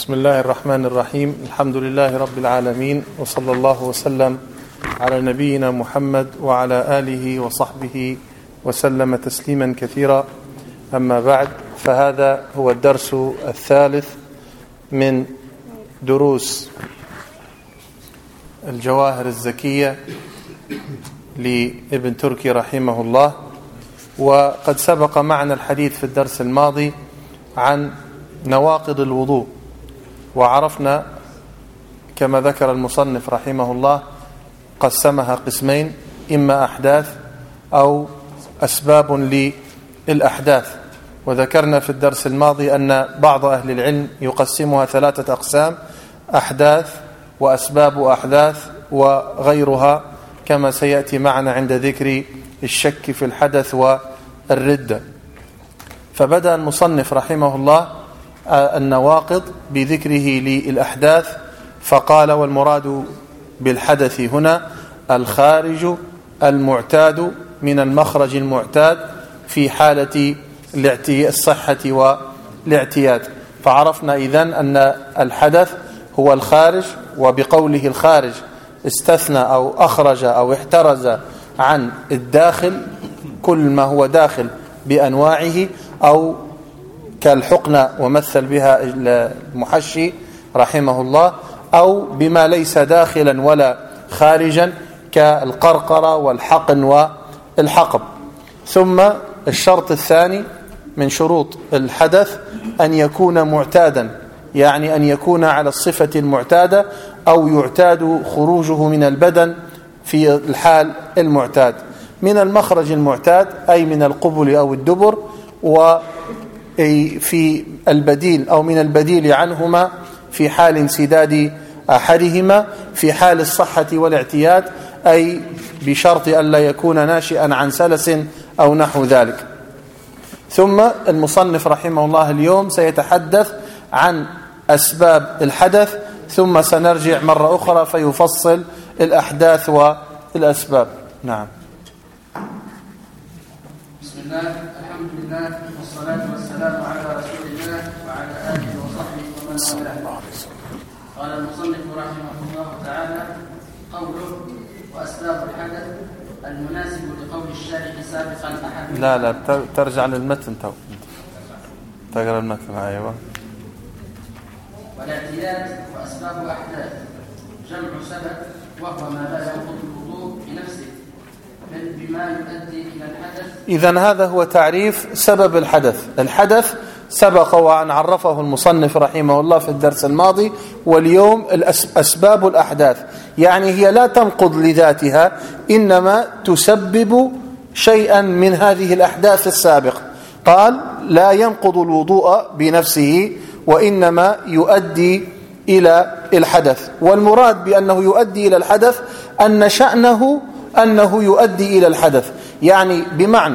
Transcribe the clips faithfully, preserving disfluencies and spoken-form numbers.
بسم الله الرحمن الرحيم. الحمد لله رب العالمين، وصلى الله وسلم على نبينا محمد وعلى آله وصحبه وسلم تسليما كثيرا. أما بعد، فهذا هو الدرس الثالث من دروس الجواهر الزكية لابن تركي رحمه الله. وقد سبق معنا الحديث في الدرس الماضي عن نواقض الوضوء، وعرفنا كما ذكر المصنف رحمه الله قسمها قسمين: إما أحداث أو أسباب للأحداث. وذكرنا في الدرس الماضي أن بعض أهل العلم يقسمها ثلاثة أقسام: أحداث وأسباب أحداث وغيرها، كما سيأتي معنا عند ذكر الشك في الحدث والردة. فبدأ المصنف رحمه الله النواقض بذكره للأحداث، فقال: والمراد بالحدث هنا الخارج المعتاد من المخرج المعتاد في حالة الصحة والاعتياد. فعرفنا إذن أن الحدث هو الخارج، وبقوله الخارج استثنى أو أخرج أو احترز عن الداخل كل ما هو داخل بأنواعه، أو كالحقنة ومثل بها المحشي رحمه الله، أو بما ليس داخلا ولا خارجا كالقرقرة والحقن والحقب. ثم الشرط الثاني من شروط الحدث أن يكون معتادا، يعني أن يكون على الصفة المعتادة أو يعتاد خروجه من البدن في الحال المعتاد. من المخرج المعتاد أي من القبل أو الدبر، وفي البديل أو من البديل عنهما في حال انسداد أحدهما في حال الصحة والاعتياد، أي بشرط أن لا يكون ناشئا عن سلس أو نحو ذلك. ثم المصنف رحمه الله اليوم سيتحدث عن أسباب الحدث، ثم سنرجع مرة أخرى فيفصل الأحداث والأسباب. نعم. بسم الله، الحمد لله، والصلاة والسلام على رسول الله وعلى آله وصحبه ومن والاه. قال المصنف رحمه الله تعالى: قوله وأسباب الحدث المناسب لقول الشارح سابقا أحد. لا لا ترجع للمتن، تو تقرأ المتن. أيوة. والاعتياد وأسباب أحداث جمع سبب، وهو ما لا ينقض الوضوء بنفسه بما يؤدي إلى الحدث. إذن هذا هو تعريف سبب الحدث. الحدث سبق وأن عرفه المصنف رحمه الله في الدرس الماضي، واليوم أسباب الأحداث، يعني هي لا تنقض لذاتها، إنما تسبب شيئا من هذه الأحداث السابقة. قال: لا ينقض الوضوء بنفسه، وإنما يؤدي إلى الحدث. والمراد بأنه يؤدي إلى الحدث أن شأنه أنه يؤدي إلى الحدث، يعني بمعنى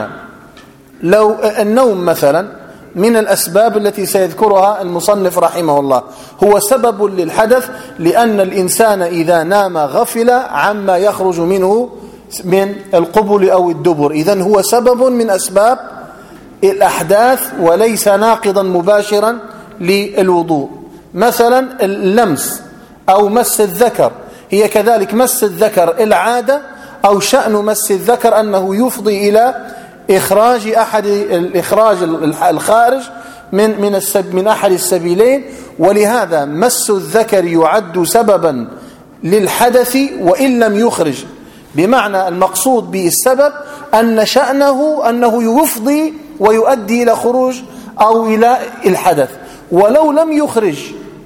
لو النوم مثلا من الأسباب التي سيذكرها المصنف رحمه الله هو سبب للحدث، لأن الإنسان إذا نام غفل عما يخرج منه من القبل أو الدبر، إذن هو سبب من أسباب الأحداث وليس ناقضا مباشرا للوضوء. مثلا اللمس أو مس الذكر، هي كذلك مس الذكر العادة، أو شأن مس الذكر أنه يفضي إلى إخراج أحد الإخراج الخارج من من السب من أحد السبيلين، ولهذا مس الذكر يعد سببا للحدث وإن لم يخرج. بمعنى المقصود بالسبب أن شأنه أنه يفضي ويؤدي إلى خروج أو إلى الحدث، ولو لم يخرج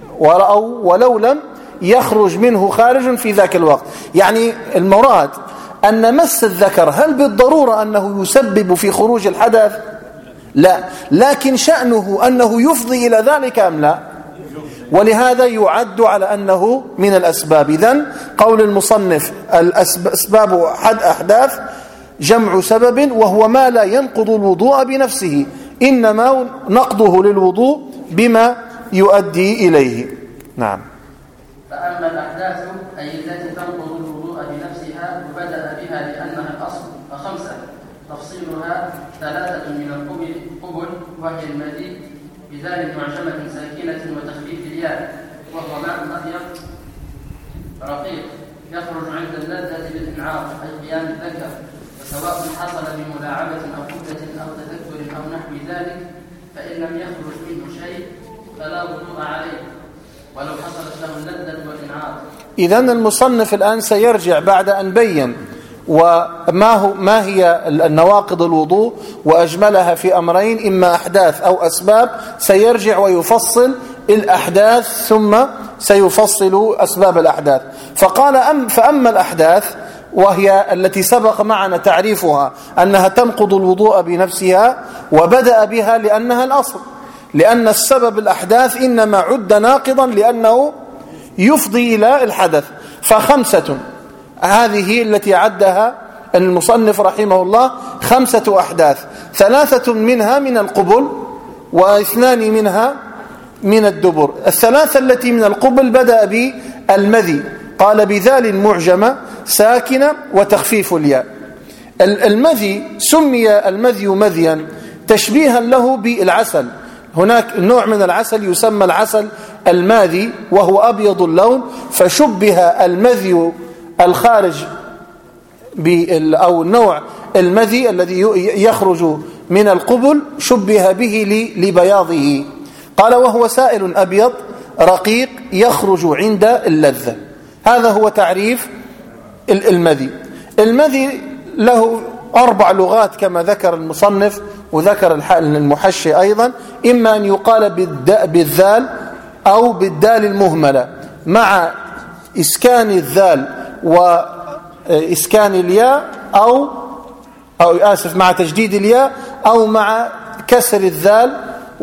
أو ولو لم يخرج منه خارج في ذاك الوقت. يعني المراد أن مس الذكر هل بالضرورة أنه يسبب في خروج الحدث؟ لا، لكن شأنه أنه يفضي إلى ذلك أم لا؟ ولهذا يعد على أنه من الأسباب. إذن قول المصنف الأسباب حد أحداث جمع سبب، وهو ما لا ينقض الوضوء بنفسه، إنما نقضه للوضوء بما يؤدي إليه. نعم. فأما الأحداث أي التي تنقض الوضوء بنفسها وبدأ بها لأنها الأصل فخمسة، تفصيلها ثلاثة من القبل، وهي المدي بذال معجمة ساكنة وتخفيف الياء، وهو ماء أبيض رقيق يخرج عند اللذة بالإنعاط أي قيام الذكر، وسواء حصل بملاعبة أو قبلة أو تذكر أو نحو ذلك، فإن لم يخرج منه شيء فلا وضوء عليه ولو حصلت له اللذة والإنعاط. إذن المصنف الآن سيرجع بعد أن بين وما هو ما هي النواقض الوضوء وأجملها في أمرين، إما أحداث أو أسباب، سيرجع ويفصل الأحداث ثم سيفصل أسباب الأحداث. فقال أم فأما الأحداث وهي التي سبق معنا تعريفها أنها تنقض الوضوء بنفسها، وبدأ بها لأنها الأصل، لأن السبب الأحداث إنما عد ناقضا لأنه يفضي إلى الحدث. فخمسة، هذه التي عدها المصنف رحمه الله خمسة أحداث، ثلاثة منها من القبل واثنان منها من الدبر. الثلاثة التي من القبل بدأ بالمذي، قال بذال معجمة ساكنة وتخفيف الياء. المذي سمي المذي مذيا تشبيها له بالعسل. هناك نوع من العسل يسمى العسل الماذي وهو أبيض اللون، فشبه المذي الخارج أو النوع المذي الذي يخرج من القبل شبه به لبياضه. قال وهو سائل أبيض رقيق يخرج عند اللذة. هذا هو تعريف المذي. المذي له أربع لغات كما ذكر المصنف وذكر المحشي أيضا، إما أن يقال بالذال أو بالدال المهملة مع إسكان الذال وإسكان الياء، أو أو آسف مع تجديد الياء، أو مع كسر الذال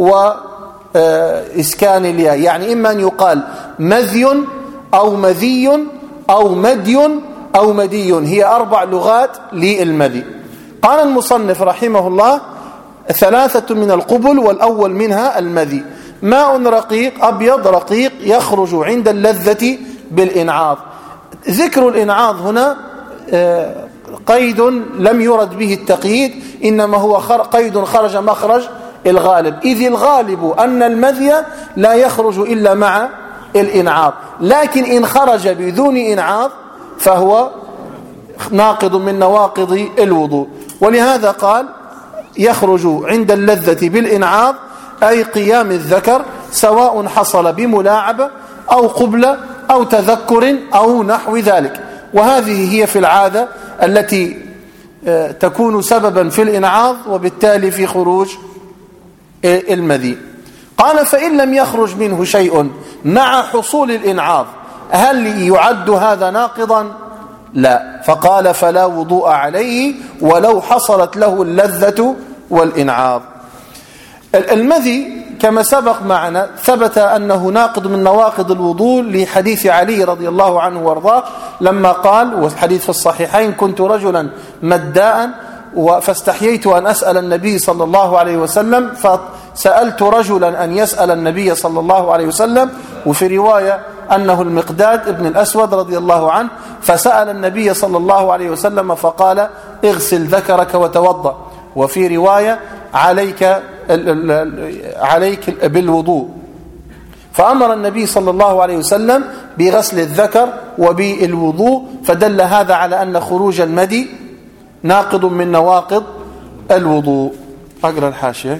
وإسكان الياء. يعني إما أن يقال مذي أو مذي أو مدي أو مدي. هي أربع لغات للمذي. قال المصنف رحمه الله ثلاثة من القبل، والأول منها المذي، ماء رقيق أبيض رقيق يخرج عند اللذة بالإنعاض. ذكر الإنعاض هنا قيد لم يرد به التقييد، إنما هو قيد خرج مخرج الغالب، إذ الغالب أن المذي لا يخرج إلا مع الإنعاض، لكن إن خرج بدون إنعاض فهو ناقض من نواقض الوضوء. ولهذا قال يخرج عند اللذة بالإنعاض أي قيام الذكر، سواء حصل بملاعبة أو قبلة أو تذكر أو نحو ذلك. وهذه هي في العادة التي تكون سببا في الإنعاض وبالتالي في خروج المذي. قال فإن لم يخرج منه شيء مع حصول الإنعاض هل يعد هذا ناقضا؟ لا. فقال فلا وضوء عليه ولو حصلت له اللذة والإنعاض. المذي كما سبق معنا ثبت أنه ناقض من نواقض الوضوء لحديث علي رضي الله عنه وارضاه لما قال، والحديث في الصحيحين: كنت رجلا مداء فاستحييت أن أسأل النبي صلى الله عليه وسلم فسألت رجلا أن يسأل النبي صلى الله عليه وسلم. وفي رواية أنه المقداد ابن الأسود رضي الله عنه، فسأل النبي صلى الله عليه وسلم فقال: اغسل ذكرك وتوضأ. وفي رواية: عليك عليك بالوضوء. فأمر النبي صلى الله عليه وسلم بغسل الذكر وبالوضوء، فدل هذا على أن خروج المدي ناقض من نواقض الوضوء. أقرأ الحاشية.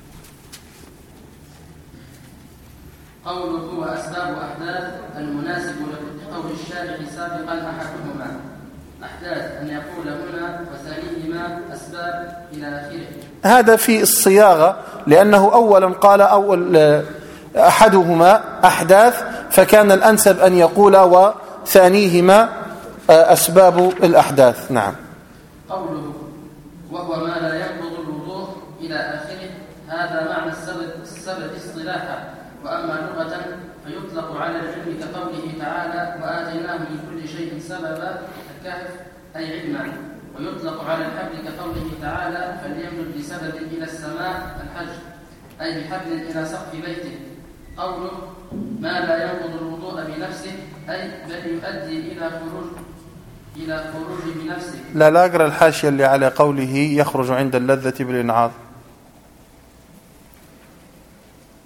قوله وأسباب أحداث المناسب لقول الشارع سابقا أحدهما أحداث أن يقول هنا وثانيهما أسباب إلى آخره. هذا في الصياغة، لأنه أولا قال أول أحدهما أحداث، فكان الأنسب أن يقول وثانيهما أسباب الأحداث. نعم. قوله وهو ما لا ينقض الوضوء إلى آخره، هذا معنى السبب السبب اصطلاحا، وأما لغة فيطلق على العلم كقوله تعالى: وآتيناه من كل شيء سببا الكهف أي علما، ويطلق على الحبل كقوله تعالى: فليمدد بسبب إلى السماء الحج أي بحبل إلى سقف بيته. قوله ما لا ينقض الوضوء بنفسه أي بل يؤدي إلى خروج إلى خروج بنفسه. لا لا أقرأ الحاشية اللي على قوله يخرج عند اللذة بالإنعاض.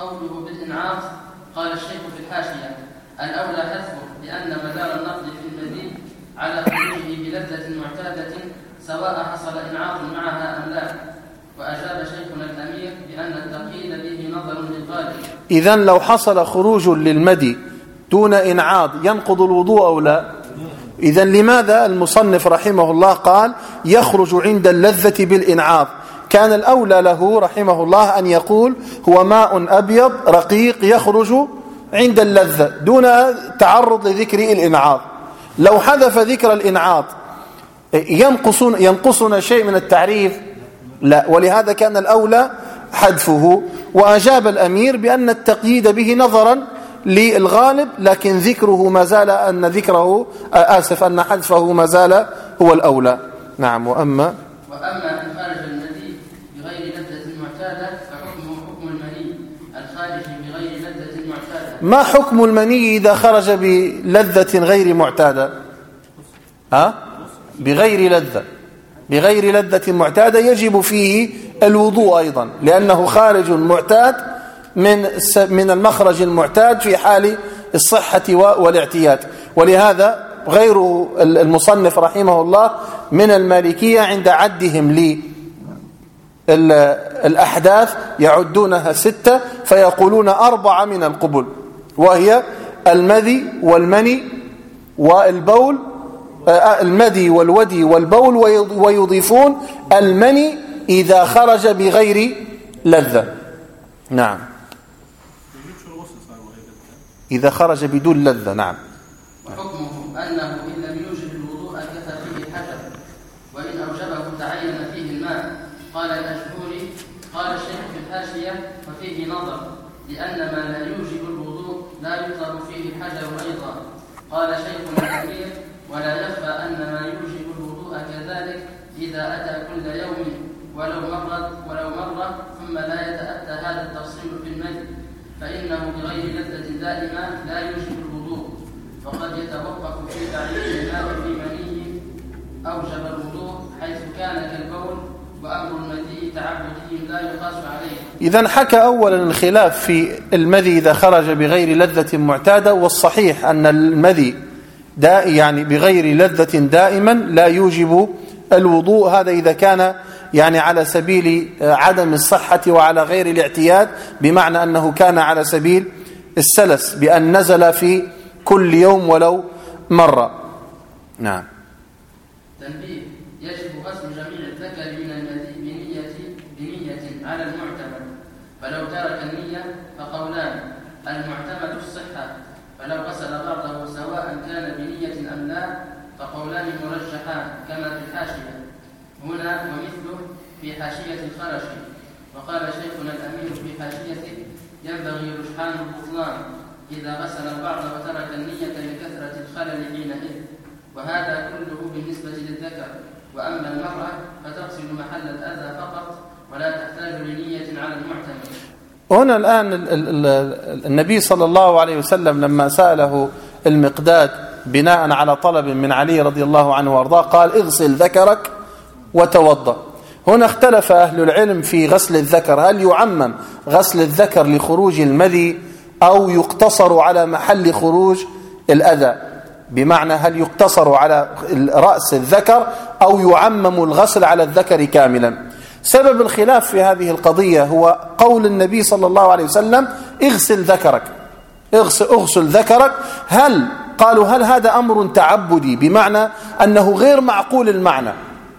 قوله بالإنعاط. قال الشيخ في الحاشية: الأولى حذفه لأن مدار النقد في المذي على خروجه بلذة معتادة سواء حصل إنعاط معها أم لا. وأجاب شيخنا الأمير بأن التقييد به نظر للغالب. إذن لو حصل خروج للمدي دون إنعاض ينقض الوضوء أو لا؟ إذن لماذا المصنف رحمه الله قال يخرج عند اللذة بالإنعاض؟ كان الأولى له رحمه الله أن يقول هو ماء أبيض رقيق يخرج عند اللذة دون تعرض لذكر الإنعاض. لو حذف ذكر الإنعاض ينقصون ينقصنا شيء من التعريف؟ لا، ولهذا كان الأولى حذفه. وأجاب الأمير بأن التقييد به نظرا للغالب، لكن ذكره ما زال أن ذكره آسف أن حذفه ما زال هو الأولى. نعم. وأما وأما أن خرج المني بغير لذة معتادة فحكمه حكم المني الخارج بغير لذة معتادة. ما حكم المني إذا خرج بلذة غير معتادة؟ ها؟ بغير لذة بغير لذة معتادة يجب فيه الوضوء أيضا، لأنه خارج معتاد من من المخرج المعتاد في حال الصحة والاعتياد. ولهذا غير المصنف رحمه الله من المالكية عند عدهم للأحداث يعدونها ستة، فيقولون أربعة من القبل، وهي المذي والمني والبول، المذي والودي والبول، ويضيفون المني إذا خرج بغير لذة. نعم، إذا خرج بدون لذة. نعم. وحكمه أنه إن لم يوجب الوضوء كفى فيه الحجر، وإن أوجبه تعين فيه الماء. قال الأجهوري. قال الشيخ في الحاشية: وفيه نظر، لأن ما لا يوجب الوضوء لا يطلب فيه الحجر أيضا. قال شيخنا الأمير: ولا يخفى أن ما يوجب الوضوء كذلك إذا أتى كل يوم ولو مرة ولو مرة ثم لا يتأتى هذا التفصيل في المذي، فإنه بغير لذة دائمة لا يوجب الوضوء، فقد يتوقف في تعيين الماء في مني أوجب الوضوء حيث كان كالبول، وأمر المذي تعبدي لا يقاس عليه. إذن حكى أولا الخلاف في المذي إذا خرج بغير لذة معتادة، والصحيح أن المذي دا يعني بغير لذة دائما لا يوجب الوضوء. هذا إذا كان يعني على سبيل عدم الصحة وعلى غير الاعتياد، بمعنى أنه كان على سبيل السلس بأن نزل في كل يوم ولو مرة. نعم. تنبيه: يجب غسل جميع الذكر من المذي بنية بنية على المعتمد، فلو ترك النية فقولان: المعتمد الصحة، فلو غسل بعضه سواء كان بنية أم لا فقولان مرجحان كما في الحاشية هنا ومثله في حاشية الخرشي. وقال شيخنا الأمير في حاشيته: ينبغي رجحان البطلان إذا غسل البعض وترك النية لكثرة الخلل حينئذ، وهذا كله بالنسبة للذكر. وأما المرأة فتغسل محل الأذى فقط ولا تحتاج لنية على المعتمد. هنا الآن النبي صلى الله عليه وسلم لما سأله المقداد بناء على طلب من علي رضي الله عنه وارضاه قال: اغسل ذكرك وتوضأ. هنا اختلف أهل العلم في غسل الذكر، هل يعمم غسل الذكر لخروج المذي أو يقتصر على محل خروج الأذى؟ بمعنى هل يقتصر على رأس الذكر أو يعمم الغسل على الذكر كاملا؟ سبب الخلاف في هذه القضية هو قول النبي صلى الله عليه وسلم: اغسل ذكرك اغسل, اغسل ذكرك. هل قالوا هل هذا أمر تعبدي بمعنى أنه غير معقول المعنى،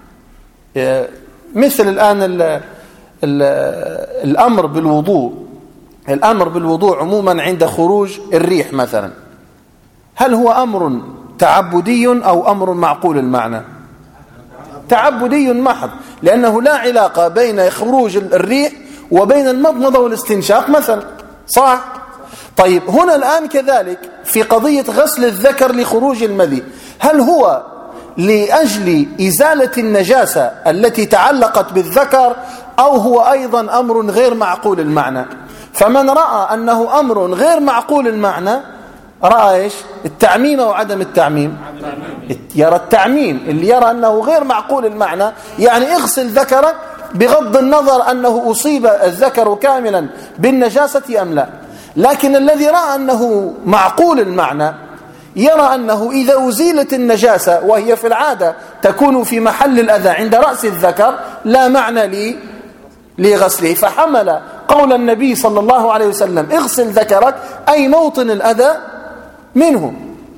مثل الآن ال ال الأمر بالوضوء الأمر بالوضوء عموما عند خروج الريح مثلا، هل هو أمر تعبدي أو أمر معقول المعنى؟ تعبدي محض، لأنه لا علاقة بين خروج الريح وبين المضمضة والاستنشاق مثلا، صح؟ طيب هنا الآن كذلك في قضية غسل الذكر لخروج المذي، هل هو لأجل إزالة النجاسة التي تعلقت بالذكر أو هو أيضا أمر غير معقول المعنى؟ فمن رأى أنه أمر غير معقول المعنى رأى إيش؟ التعميم أو عدم التعميم؟ يرى التعميم. اللي يرى أنه غير معقول المعنى يعني اغسل ذكرك بغض النظر أنه أصيب الذكر كاملا بالنجاسة أم لا. لكن الذي رأى أنه معقول المعنى يرى أنه إذا أزيلت النجاسة وهي في العادة تكون في محل الأذى عند رأس الذكر لا معنى لي لغسله، فحمل قول النبي صلى الله عليه وسلم اغسل ذكرك أي موطن الأذى منه.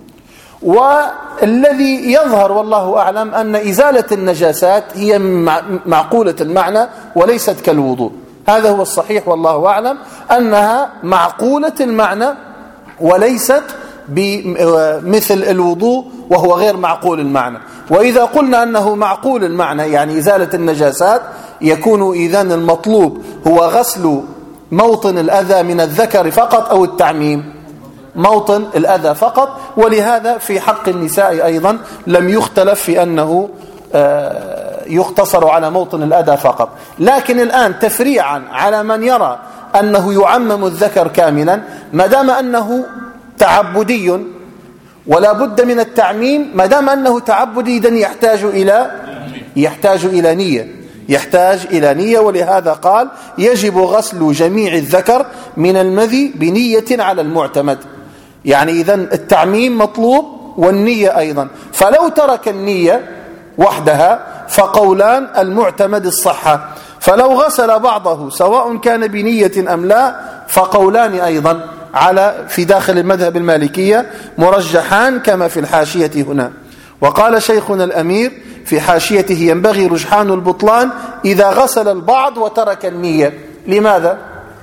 والذي يظهر والله أعلم أن إزالة النجاسات هي معقولة المعنى وليست كالوضوء، هذا هو الصحيح والله أعلم، أنها معقولة المعنى وليست بمثل الوضوء وهو غير معقول المعنى. وإذا قلنا أنه معقول المعنى يعني إزالة النجاسات يكون إذن المطلوب هو غسل موطن الأذى من الذكر فقط أو التعميم؟ موطن الأذى فقط. ولهذا في حق النساء أيضا لم يختلف في أنه يقتصر على موطن الأذى فقط. لكن الآن تفريعا على من يرى أنه يعمم الذكر كاملا ما دام أنه تعبدي ولا بد من التعميم، ما دام أنه تعبدي إذن يحتاج إلى يحتاج إلى نية يحتاج إلى نية. ولهذا قال يجب غسل جميع الذكر من المذي بنية على المعتمد، يعني إذن التعميم مطلوب والنية أيضا. فلو ترك النية وحدها فقولان المعتمد الصحة، فلو غسل بعضه سواء كان بنية أم لا فقولان أيضا على في داخل المذهب المالكية مرجحان كما في الحاشية هنا. وقال شيخنا الأمير في حاشيته ينبغي رجحان البطلان إذا غسل البعض وترك النية. لماذا؟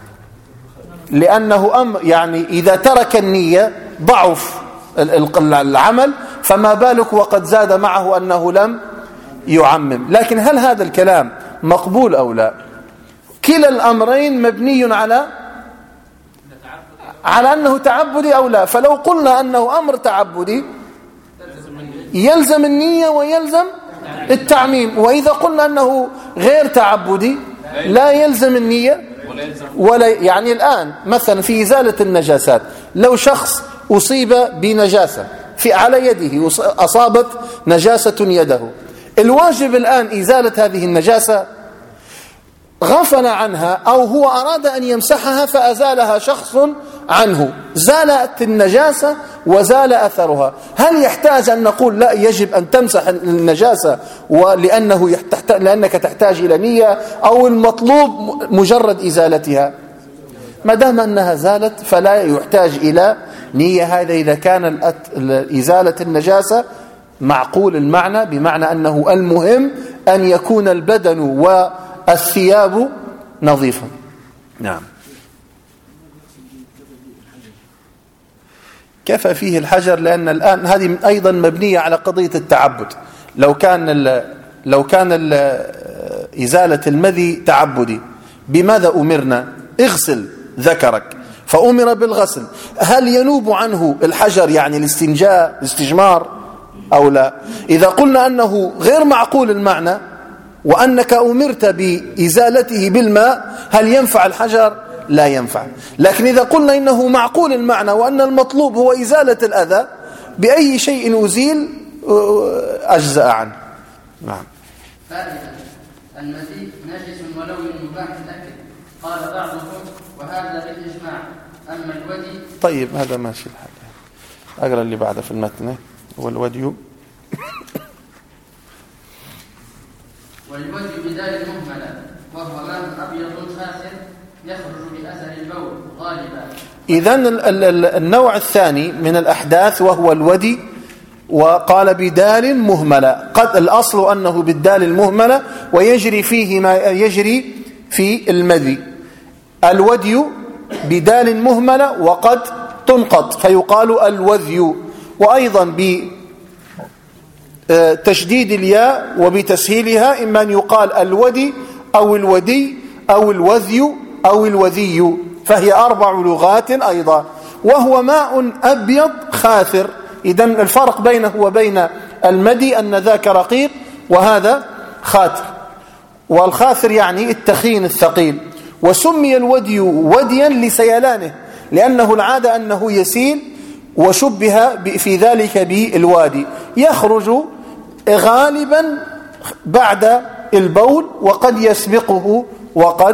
لأنه أم يعني إذا ترك النية ضعف العمل، فما بالك وقد زاد معه أنه لم يعمم. لكن هل هذا الكلام مقبول أو لا؟ كلا الأمرين مبني على على أنه تعبدي أو لا. فلو قلنا أنه أمر تعبدي يلزم النية ويلزم التعميم، وإذا قلنا أنه غير تعبدي لا يلزم النية ولا. يعني الآن مثلا في إزالة النجاسات لو شخص أصيب بنجاسة في على يده، أصابت نجاسة يده، الواجب الآن إزالة هذه النجاسة، غفل عنها أو هو أراد أن يمسحها فأزالها شخص عنه، زالت النجاسة وزال أثرها. هل يحتاج أن نقول لا يجب أن تمسح النجاسة ولأنه يحتاج لأنك تحتاج إلى نية، أو المطلوب مجرد إزالتها؟ ما دام أنها زالت فلا يحتاج إلى نية. هذا إذا كان إزالة النجاسة معقول المعنى، بمعنى أنه المهم أن يكون البدن والثياب نظيفا. نعم. كفى فيه الحجر، لأن الآن هذه أيضا مبنية على قضية التعبد. لو كان ال لو كان ال إزالة المذي تعبدي بماذا أمرنا؟ اغسل ذكرك، فأمر بالغسل. هل ينوب عنه الحجر يعني الاستنجاء الاستجمار أو لا؟ إذا قلنا أنه غير معقول المعنى وأنك أمرت بإزالته بالماء هل ينفع الحجر؟ لا ينفع. لكن إذا قلنا إنه معقول المعنى وأن المطلوب هو إزالة الأذى، بأي شيء أزيل أجزأ عنه. نعم. فائدة: المذي نجس ولو من مباح الأكل، قال بعضهم وهذا بالإجماع. أما الودي طيب هذا ماشي الحال. أقرأ اللي بعده في المتن. والودي والودي بدال مهملة، وهو ماء أبيض خاسر يخرج بأثر البول غالبا. إذن النوع الثاني من الأحداث وهو الودي، وقال بدال مهملة. قد الأصل أنه بالدال المهملة ويجري فيه ما يجري في المذي. الودي بدال مهملة وقد تنقط فيقال الوذي، وأيضا بتشديد الياء وبتسهيلها إما أن يقال الودي أو الودي أو الوذي أو الوذي، فهي أربع لغات أيضا. وهو ماء أبيض خاثر. إذن الفرق بينه وبين المدي أن ذاك رقيق وهذا خاثر، والخاثر يعني التخين الثقيل. وسمي الودي وديا لسيلانه، لأنه العادة أنه يسيل، وشبه في ذلك بالوادي، يخرج غالبا بعد البول وقد يسبقه وقد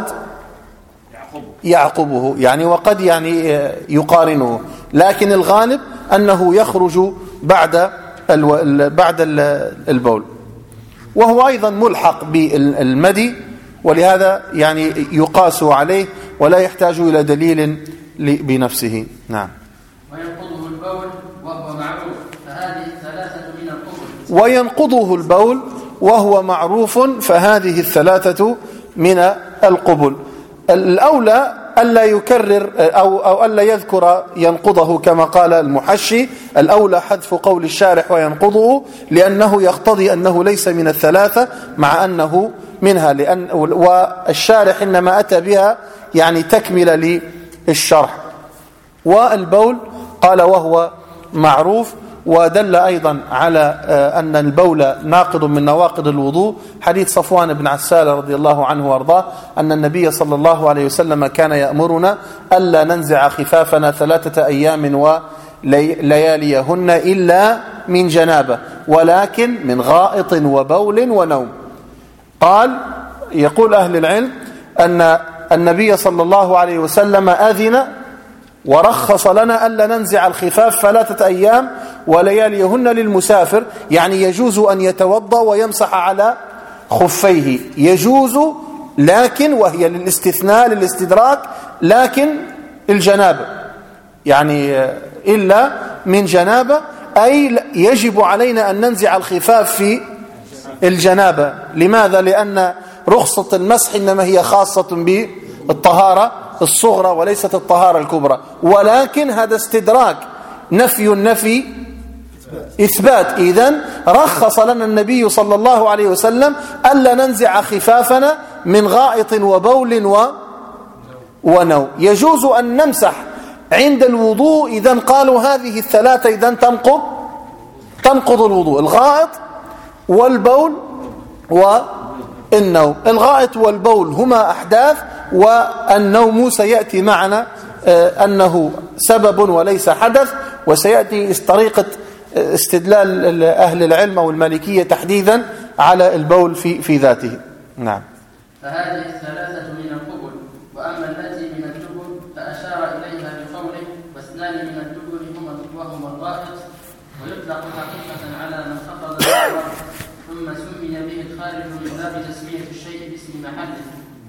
يعقبه، يعني وقد يعني يقارنه، لكن الغالب أنه يخرج بعد بعد البول، وهو أيضا ملحق بالمدي، ولهذا يعني يقاس عليه ولا يحتاج إلى دليل بنفسه. نعم. وينقضه البول وهو معروف فهذه الثلاثة من القبل. وينقضه البول وهو معروف فهذه الثلاثة من القبل. الأولى ألا يكرر أو, أو ألا يذكر ينقضه كما قال المحشي، الأولى حذف قول الشارح وينقضه، لأنه يقتضي أنه ليس من الثلاثة مع أنه منها، لأن والشارح إنما أتى بها يعني تكمل للشرح. والبول قال وهو معروف، ودل أيضا على أن البول ناقض من نواقض الوضوء حديث صفوان بن عسال رضي الله عنه وارضاه أن النبي صلى الله عليه وسلم كان يأمرنا ألا ننزع خفافنا ثلاثة أيام ولياليهن إلا من جنابة، ولكن من غائط وبول ونوم. قال يقول أهل العلم أن النبي صلى الله عليه وسلم أذن ورخص لنا ألا ننزع الخفاف ثلاثة أيام ولياليهن للمسافر، يعني يجوز أن يتوضأ ويمسح على خفيه، يجوز، لكن وهي للاستثناء للاستدراك، لكن الجنابة يعني إلا من جنابة، أي يجب علينا أن ننزع الخفاف في الجنابة. لماذا؟ لأن رخصة المسح إنما هي خاصة بالطهارة الصغرى وليست الطهارة الكبرى، ولكن هذا استدراك، نفي النفي إثبات. إذن رخص لنا النبي صلى الله عليه وسلم ألا ننزع خفافنا من غائط وبول و... ونوم. يجوز أن نمسح عند الوضوء، إذن قالوا هذه الثلاثة إذن تنقض تنقض الوضوء: الغائط والبول والنوم. الغائط والبول هما أحداث، والنوم سيأتي معنا أنه سبب وليس حدث، وسيأتي طريقة استدلال أهل العلم والمالكية تحديدا على البول في في ذاته. نعم. فهذه الثلاثة من القبل، وأما التي من الدبر فأشار إليها بقوله: واثنان من الدبر هما وهما الغائط، ويطلق حقيقة على من فقد الدبر، ثم سمي به الخارج من باب تسمية الشيء باسم محله.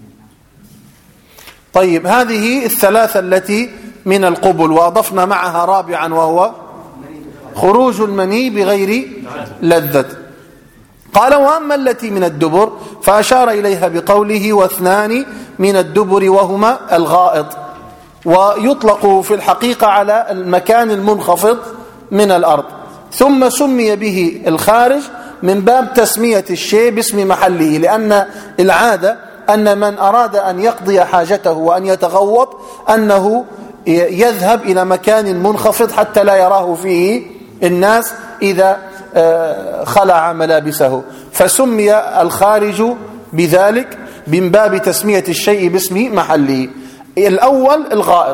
طيب، هذه الثلاثة التي من القبل، وأضفنا معها رابعا وهو خروج المني بغير لذة. قال: وأما التي من الدبر فأشار إليها بقوله: واثنان من الدبر وهما الغائط. ويطلق في الحقيقة على المكان المنخفض من الأرض، ثم سمي به الخارج من باب تسمية الشيء باسم محله، لأن العادة أن من أراد أن يقضي حاجته وأن يتغوط أنه يذهب إلى مكان منخفض حتى لا يراه فيه الناس إذا خلع ملابسه، فسمي الخارج بذلك من باب تسمية الشيء باسم محله. الأول الغائط،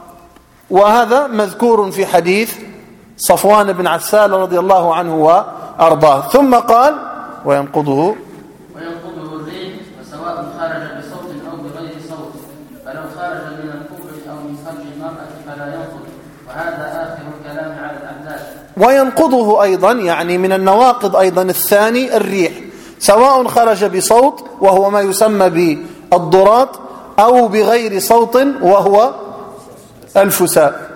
وهذا مذكور في حديث صفوان بن عسال رضي الله عنه وأرضاه. ثم قال: وينقضه وينقضه الريح، وسواء خرج بصوت أو بغير صوت، فلو خرج من الكفر أو من فرج المرأة فلا ينقض، وهذا آخر الكلام على الأحداث. وينقضه أيضا يعني من النواقض أيضا الثاني الريح، سواء خرج بصوت وهو ما يسمى بالضرات، أو بغير صوت وهو الفساء.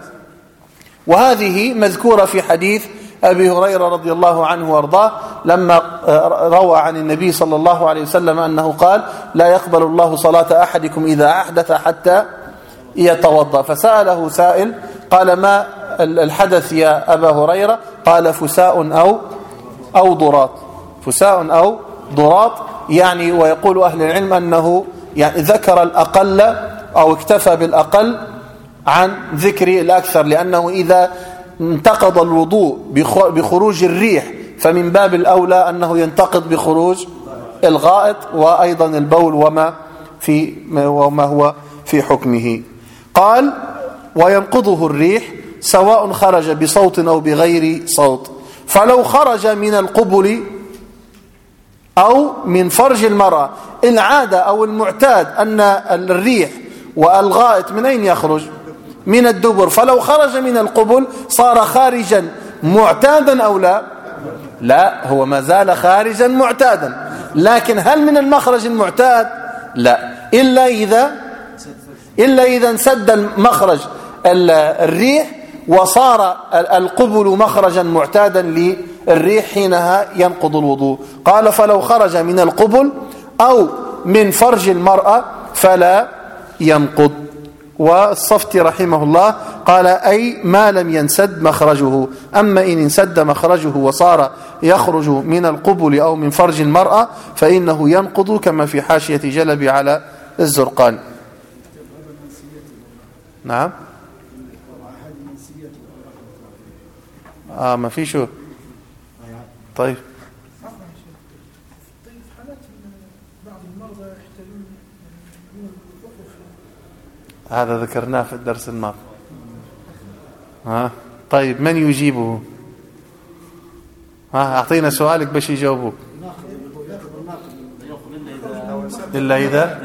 وهذه مذكورة في حديث أبي هريرة رضي الله عنه وارضاه لما روى عن النبي صلى الله عليه وسلم أنه قال: لا يقبل الله صلاة أحدكم إذا أحدث حتى يتوضأ. فسأله سائل قال: ما الحدث يا أبا هريرة؟ قال: فساء أو أو ضراط. فساء أو ضراط يعني، ويقول أهل العلم أنه يعني ذكر الأقل أو اكتفى بالأقل عن ذكر الأكثر، لأنه إذا انتقض الوضوء بخروج الريح فمن باب الأولى أنه ينتقض بخروج الغائط وأيضا البول وما في وما هو في حكمه. قال: وينقضه الريح سواء خرج بصوت أو بغير صوت، فلو خرج من القبل أو من فرج المرأة. العادة أو المعتاد أن الريح والغائط من أين يخرج؟ من الدبر، فلو خرج من القبل صار خارجا معتادا أو لا؟ لا، هو ما زال خارجا معتادا، لكن هل من المخرج المعتاد؟ لا، إلا إذا إلا إذا انسد المخرج الريح وصار القبل مخرجا معتادا للريح، حينها ينقض الوضوء. قال فلو خرج من القبل أو من فرج المرأة فلا ينقض. والصفتي رحمه الله قال أي ما لم ينسد مخرجه، أما إن انسد مخرجه وصار يخرج من القبل أو من فرج المرأة فإنه ينقض، كما في حاشية جلبي على الزرقان. نعم. آه ما في شو. طيب هذا ذكرناه في الدرس الماضي. ها طيب من يجيبه؟ ها أعطينا سؤالك باش يجاوبوك. إلا إذا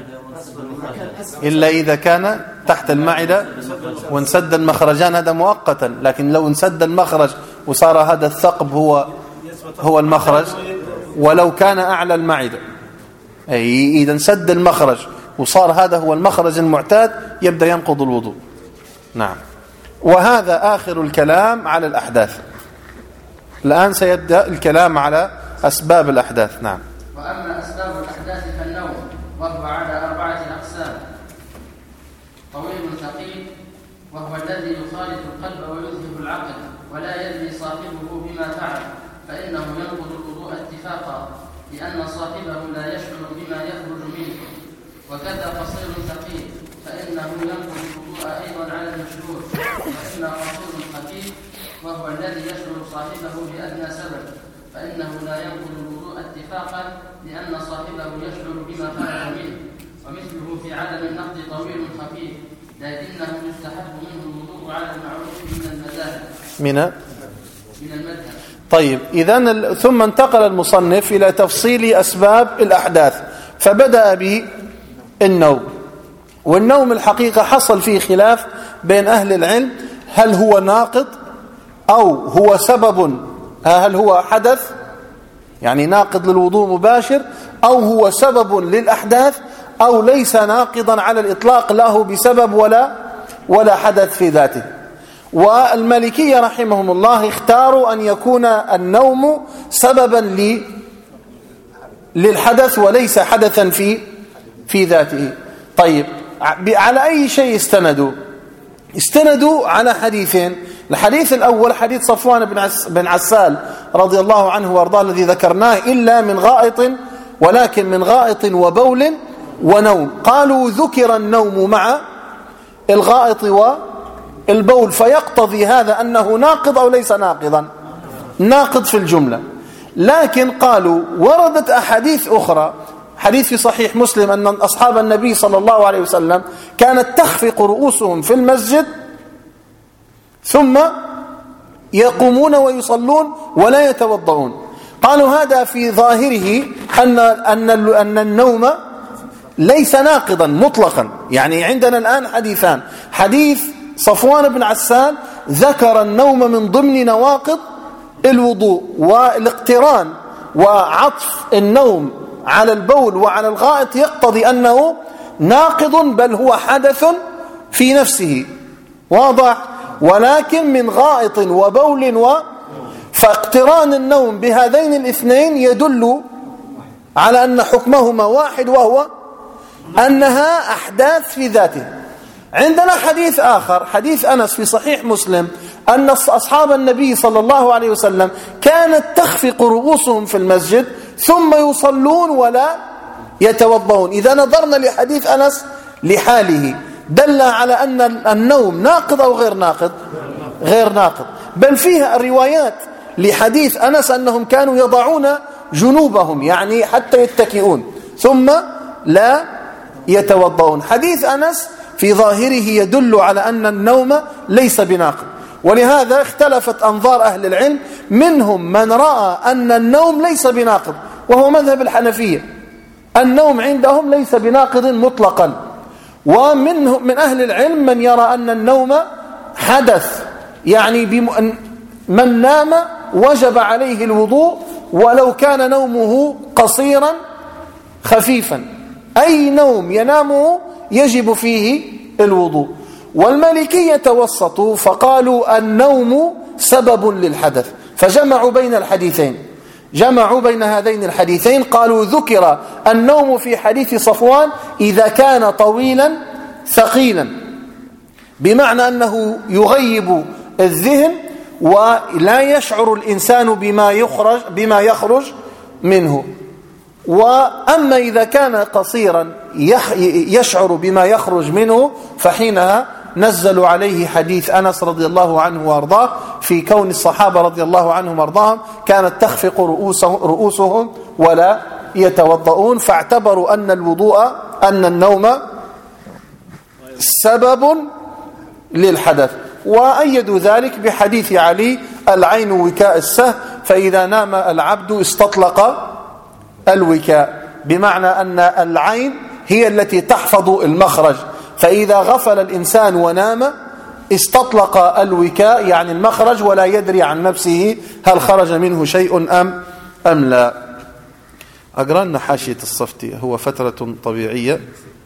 إلا إذا كان تحت المعدة وانسد المخرجان، هذا مؤقتا، لكن لو انسد المخرج وصار هذا الثقب هو هو المخرج، ولو كان أعلى المعدة، أي إذا انسد المخرج وصار هذا هو المخرج المعتاد يبدأ ينقض الوضوء. نعم. وهذا آخر الكلام على الأحداث. الآن سيبدأ الكلام على أسباب الأحداث. نعم. وأما أسباب الأحداث فالنوم، وهو على أربعة أقسام: طويل ثقيل، وهو الذي يخالط القلب ويذهب العقل ولا يدري صاحبه بما فعل، فإنه ينقض الوضوء اتفاقا، لأن صاحبه لا يشعر بما يخرج منه. وكذا قصير ثقيل، فإنه ينقض الوضوء أيضا على المشهور. وإما قصير خفيف، وهو الذي يشعر صاحبه بأدنى سبب، فإنه لا ينقض الوضوء اتفاقا، لأن صاحبه يشعر بما فعل منه. ومثله في عدم النقض طويل خفيف، لكنه يستحب منه الوضوء على المعروف من المذاهب من من المذهب. طيب إذن ثم انتقل المصنف إلى تفصيل أسباب الأحداث، فبدأ بالنوم. والنوم الحقيقة حصل فيه خلاف بين أهل العلم، هل هو ناقض أو هو سبب، هل هو حدث يعني ناقض للوضوء مباشر، أو هو سبب للأحداث، أو ليس ناقضا على الإطلاق، له بسبب ولا ولا حدث في ذاته. والمالكية رحمهم الله اختاروا أن يكون النوم سببا ل للحدث وليس حدثا في في ذاته. طيب على أي شيء استندوا؟ استندوا على حديثين. الحديث الأول حديث صفوان بن عس بن عسال رضي الله عنه وارضاه الذي ذكرناه: إلا من غائط، ولكن من غائط وبول ونوم. قالوا ذكر النوم مع الغائط والبول، فيقتضي هذا أنه ناقض أو ليس ناقضا؟ ناقض في الجملة. لكن قالوا وردت أحاديث أخرى، حديث في صحيح مسلم أن أصحاب النبي صلى الله عليه وسلم كانت تخفق رؤوسهم في المسجد ثم يقومون ويصلون ولا يتوضؤون. قالوا هذا في ظاهره أن أن أن النوم ليس ناقضا مطلقا. يعني عندنا الآن حديثان: حديث صفوان بن عسال ذكر النوم من ضمن نواقض الوضوء، والاقتران وعطف النوم على البول وعلى الغائط يقتضي أنه ناقض، بل هو حدث في نفسه، واضح؟ ولكن من غائط وبول و فاقتران النوم بهذين الاثنين يدل على أن حكمهما واحد، وهو أنها أحداث في ذاته. عندنا حديث آخر، حديث أنس في صحيح مسلم، أن أصحاب النبي صلى الله عليه وسلم كانت تخفق رؤوسهم في المسجد ثم يصلون ولا يتوضؤون. إذا نظرنا لحديث أنس لحاله دل على أن النوم ناقض أو غير ناقض؟ غير ناقض. بل فيها الروايات لحديث أنس أنهم كانوا يضعون جنوبهم، يعني حتى يتكئون، ثم لا يتوضؤون. حديث أنس في ظاهره يدل على أن النوم ليس بناقض. ولهذا اختلفت أنظار أهل العلم، منهم من رأى أن النوم ليس بناقض وهو مذهب الحنفية. النوم عندهم ليس بناقض مطلقا، ومن من أهل العلم من يرى أن النوم حدث، يعني من نام وجب عليه الوضوء ولو كان نومه قصيرا خفيفا، أي نوم ينامه يجب فيه الوضوء. والمالكية توسطوا فقالوا النوم سبب للحدث، فجمعوا بين الحديثين، جمعوا بين هذين الحديثين. قالوا ذكر النوم في حديث صفوان إذا كان طويلا ثقيلا، بمعنى أنه يغيب الذهن ولا يشعر الإنسان بما يخرج بما يخرج منه. وأما إذا كان قصيرا يشعر بما يخرج منه، فحينها نزلوا عليه حديث أنس رضي الله عنه وأرضاه في كون الصحابة رضي الله عنهم وأرضاهم كانت تخفق رؤوسهم ولا يتوضؤون، فاعتبروا أن الوضوء أن النوم سبب للحدث. وأيدوا ذلك بحديث علي العين وكاء السهم، فإذا نام العبد استطلق الوكاء، بمعنى أن العين هي التي تحفظ المخرج، فإذا غفل الإنسان ونام استطلق الوكاء يعني المخرج، ولا يدري عن نفسه هل خرج منه شيء أم أم لا. أقرأ لنا حاشية الصفتي. هو فترة طبيعية.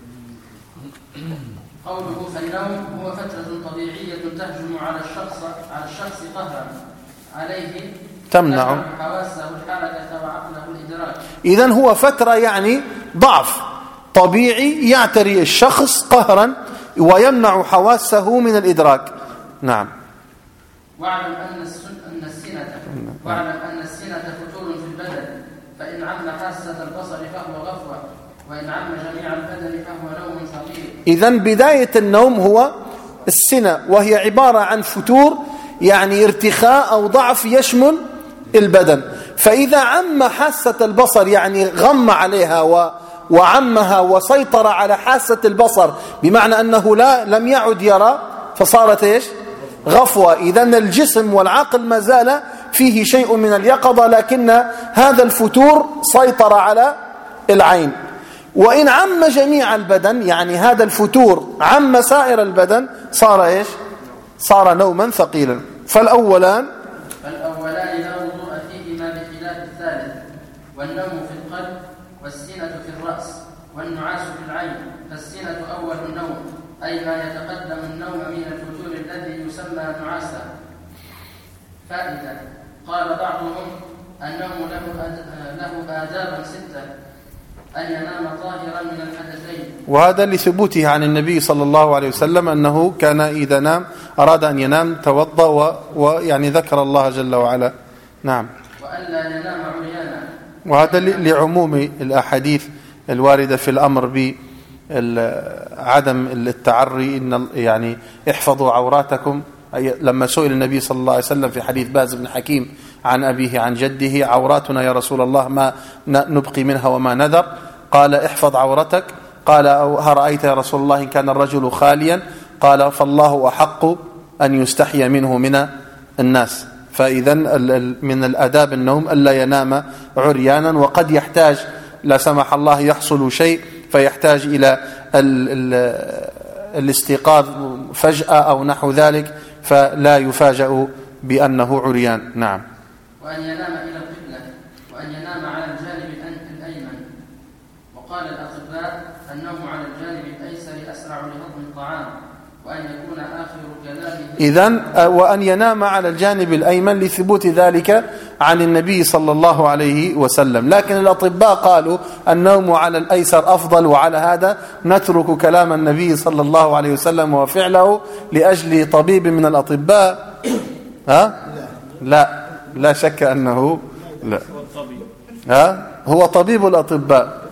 قوله فالنوم هو فترة طبيعية تهجم على الشخص على الشخص قهرا عليه تمنع حواسه الحركة وعقله الإدراك. إذن هو فترة يعني ضعف طبيعي يعتري الشخص قهرا ويمنع حواسه من الإدراك. نعم. واعلم أن أن السنة واعلم أن السنة فتور في البدن، فإن عم حاسة البصر فهو غفوة، وإن عم جميع البدن فهو نوم ثقيل. إذن بداية النوم هو السنة، وهي عبارة عن فتور يعني ارتخاء أو ضعف يشمل البدن. فإذا عم حاسة البصر يعني غم عليها و وعمها وسيطر على حاسة البصر، بمعنى أنه لا لم يعد يرى، فصارت إيش؟ غفوة. إذن الجسم والعقل ما زال فيه شيء من اليقظة، لكن هذا الفتور سيطر على العين. وإن عم جميع البدن يعني هذا الفتور عم سائر البدن صار إيش؟ صار نوما ثقيلا. فالأولان فالأولان لا وضوء فيهما بخلاف الثالث، والنوم في القلب والسنة في الرأس والنعاس في العين. فالسنة أول النوم، أي ما يتقدم النوم من الفتور الذي يسمى نعاسا. فائدة: قال بعضهم النوم له له آداب ستة: أن ينام طاهرا من الحدثين، وهذا لثبوته عن النبي صلى الله عليه وسلم أنه كان إذا نام أراد أن ينام توضأ ويعني ذكر الله جل وعلا. نعم. وأن لا ينام عريانا، وهذا لعموم الأحاديث الواردة في الأمر بعدم التعري، إن يعني احفظوا عوراتكم. لما سئل النبي صلى الله عليه وسلم في حديث باز بن حكيم عن أبيه عن جده: عوراتنا يا رسول الله ما نبقي منها وما نذر؟ قال: احفظ عورتك. قال: هل رأيت يا رسول الله إن كان الرجل خاليا؟ قال: فالله أحق أن يستحي منه من الناس. فإذا من الآداب النوم ألا ينام عريانا، وقد يحتاج لا سمح الله يحصل شيء فيحتاج إلى ال ال الاستيقاظ فجأة أو نحو ذلك، فلا يفاجأ بأنه عريان. نعم. وأن ينام إلى القبلة، وأن ينام على الجانب الأيمن. وقال الأطباء النوم على الجانب الأيسر أسرع لهضم الطعام، وأن يكون آخر كلامه. إذن وأن ينام على الجانب الأيمن لثبوت ذلك عن النبي صلى الله عليه وسلم. لكن الأطباء قالوا النوم على الأيسر أفضل، وعلى هذا نترك كلام النبي صلى الله عليه وسلم وفعله لأجل طبيب من الأطباء. ها؟ لا لا شك أنه لا. ها؟ هو طبيب الأطباء.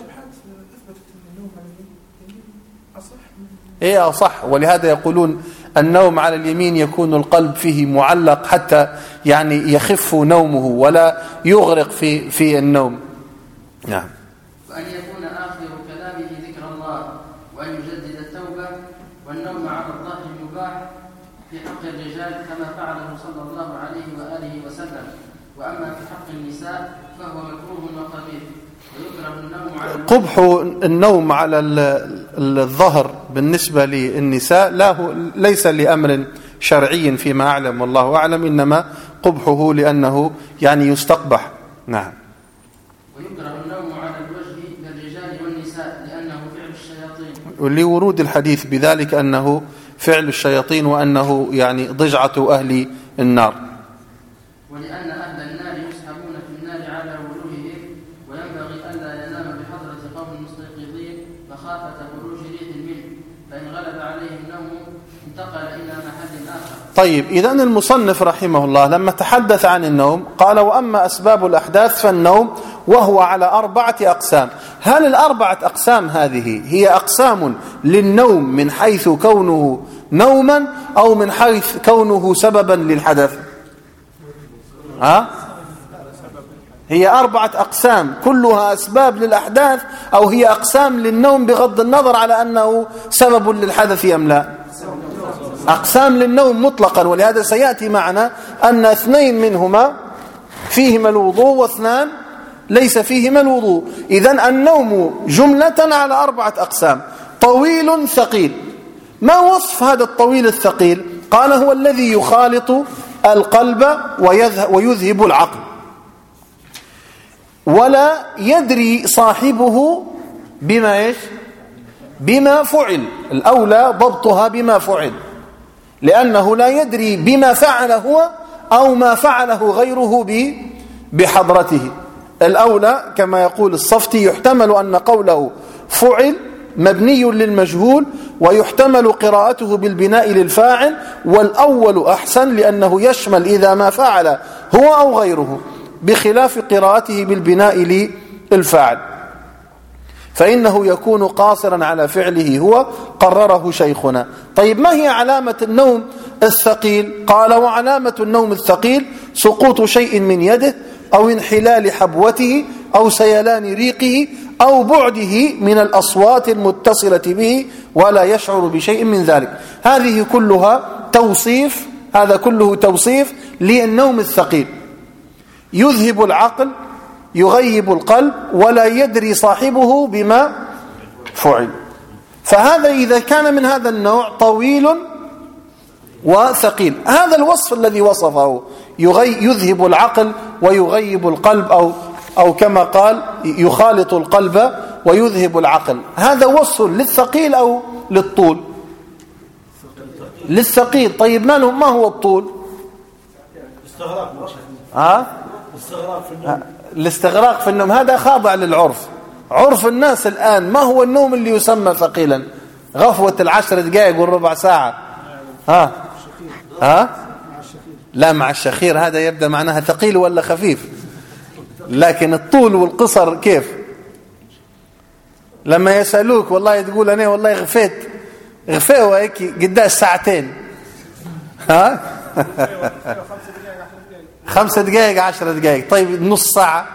إيه صح. ولهذا يقولون النوم على اليمين يكون القلب فيه معلق حتى يعني يخف نومه ولا يغرق في في النوم. نعم. وأن يكون آخر كلامه ذكر الله، وأن يجدد التوبة، والنوم على الظهر مباح في حق الرجال كما فعله صلى الله عليه وآله وسلم. وأما في حق النساء فهو مكروه وخبيث. ويكره النوم على قبح النوم على الظهر بالنسبة للنساء لا ليس لأمر شرعي فيما أعلم والله أعلم، إنما قبحه لأنه يعني يستقبح. نعم. ويكره النوم على الوجه للرجال والنساء لأنه فعل الشياطين، ولورود الحديث بذلك أنه فعل الشياطين وأنه يعني ضجعة أهل النار. ولأن أهل النار يسحبون في النار على وجوههم، وينبغي ألا ينام بحضرة قوم مستيقظين مخافة خروج ريح منه، فإن غلب عليه النوم انتقل إلى محل آخر. طيب، إذن المصنف رحمه الله لما تحدث عن النوم قال: وأما أسباب الأحداث فالنوم وهو على أربعة أقسام. هل الأربعة أقسام هذه هي أقسام للنوم من حيث كونه نوما أو من حيث كونه سببا للحدث؟ ها؟ هي أربعة أقسام كلها أسباب للأحداث، أو هي أقسام للنوم بغض النظر على أنه سبب للحدث أم لا؟ أقسام للنوم مطلقا، ولهذا سيأتي معنا أن اثنين منهما فيهما الوضوء واثنان ليس فيهما الوضوء. إذن النوم جملة على أربعة أقسام: طويل ثقيل. ما وصف هذا الطويل الثقيل؟ قال: هو الذي يخالط القلب ويذهب العقل، ولا يدري صاحبه بما إيش؟ بما فعل. الأولى ضبطها بما فعل، لأنه لا يدري بما فعل هو أو ما فعله غيره بحضرته. الأولى كما يقول الصفتي: يحتمل أن قوله فعل مبني للمجهول، ويحتمل قراءته بالبناء للفاعل، والأول أحسن لأنه يشمل إذا ما فعل هو أو غيره، بخلاف قراءته بالبناء للفاعل، فإنه يكون قاصرا على فعله هو، قرره شيخنا. طيب، ما هي علامة النوم الثقيل؟ قال: وعلامة النوم الثقيل سقوط شيء من يده، أو انحلال حبوته، أو سيلان ريقه، أو بعده من الأصوات المتصلة به ولا يشعر بشيء من ذلك. هذه كلها توصيف، هذا كله توصيف للنوم الثقيل: يذهب العقل، يغيب القلب، ولا يدري صاحبه بما فعل. فهذا إذا كان من هذا النوع طويل وثقيل. هذا الوصف الذي وصفه: يذهب العقل ويغيب القلب، أو أو كما قال يخالط القلب ويذهب العقل، هذا وصف للثقيل أو للطول؟ للثقيل. طيب، ما ما هو الطول؟ ها؟ الاستغراق في النوم هذا خاضع للعرف. عرف الناس الآن ما هو النوم اللي يسمى ثقيلا؟ غفوة العشر دقائق والربع ساعة. ها؟ ها؟ لا، مع الشخير هذا يبدأ معناها ثقيل ولا خفيف، لكن الطول والقصر كيف؟ لما يسألوك والله تقول أنا والله غفيت غفيت هيك قداش ساعتين. ها؟ خمسة دقائق عشرة دقائق. طيب، نص ساعة؟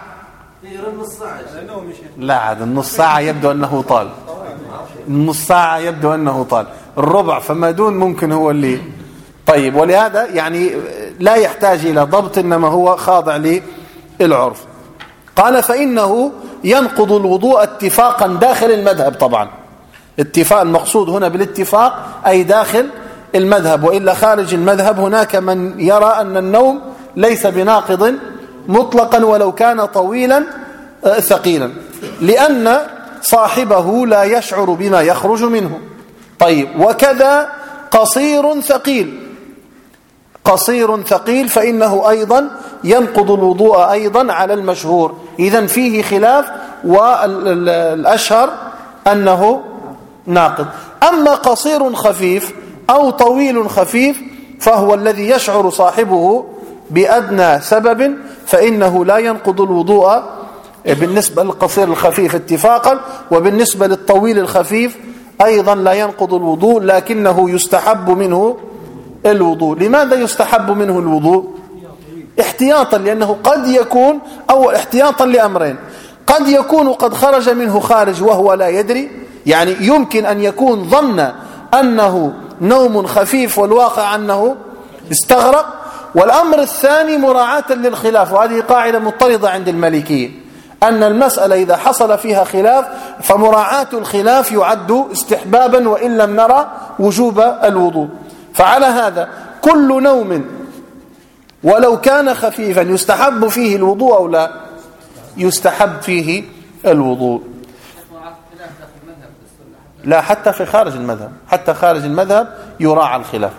لا، عاد النص ساعة يبدو أنه طال، النص ساعة يبدو أنه طال، الربع فما دون ممكن هو اللي. طيب، ولهذا يعني لا يحتاج إلى ضبط، إنما هو خاضع للعرف. قال: فإنه ينقض الوضوء اتفاقا داخل المذهب. طبعا اتفاق، المقصود هنا بالاتفاق أي داخل المذهب، وإلا خارج المذهب هناك من يرى أن النوم ليس بناقض مطلقا ولو كان طويلا ثقيلا، لأن صاحبه لا يشعر بما يخرج منه. طيب، وكذا قصير ثقيل. قصير ثقيل فإنه أيضا ينقض الوضوء أيضا على المشهور. إذن فيه خلاف، والأشهر أنه ناقض. أما قصير خفيف أو طويل خفيف فهو الذي يشعر صاحبه بأدنى سبب، فإنه لا ينقض الوضوء بالنسبة للقصير الخفيف اتفاقا، وبالنسبة للطويل الخفيف أيضا لا ينقض الوضوء، لكنه يستحب منه الوضوء. لماذا يستحب منه الوضوء؟ احتياطا، لأنه قد يكون، أو احتياطا لأمرين: قد يكون قد خرج منه خارج وهو لا يدري، يعني يمكن أن يكون ظن أنه نوم خفيف والواقع أنه استغرق، والأمر الثاني مراعاة للخلاف، وهذه قاعدة مضطردة عند المالكية، أن المسألة إذا حصل فيها خلاف فمراعاة الخلاف يعد استحبابا وإن لم نرى وجوب الوضوء. فعلى هذا كل نوم ولو كان خفيفا يستحب فيه الوضوء أو لا؟ يستحب فيه الوضوء. لا، حتى في خارج المذهب، حتى خارج المذهب يراعى الخلاف.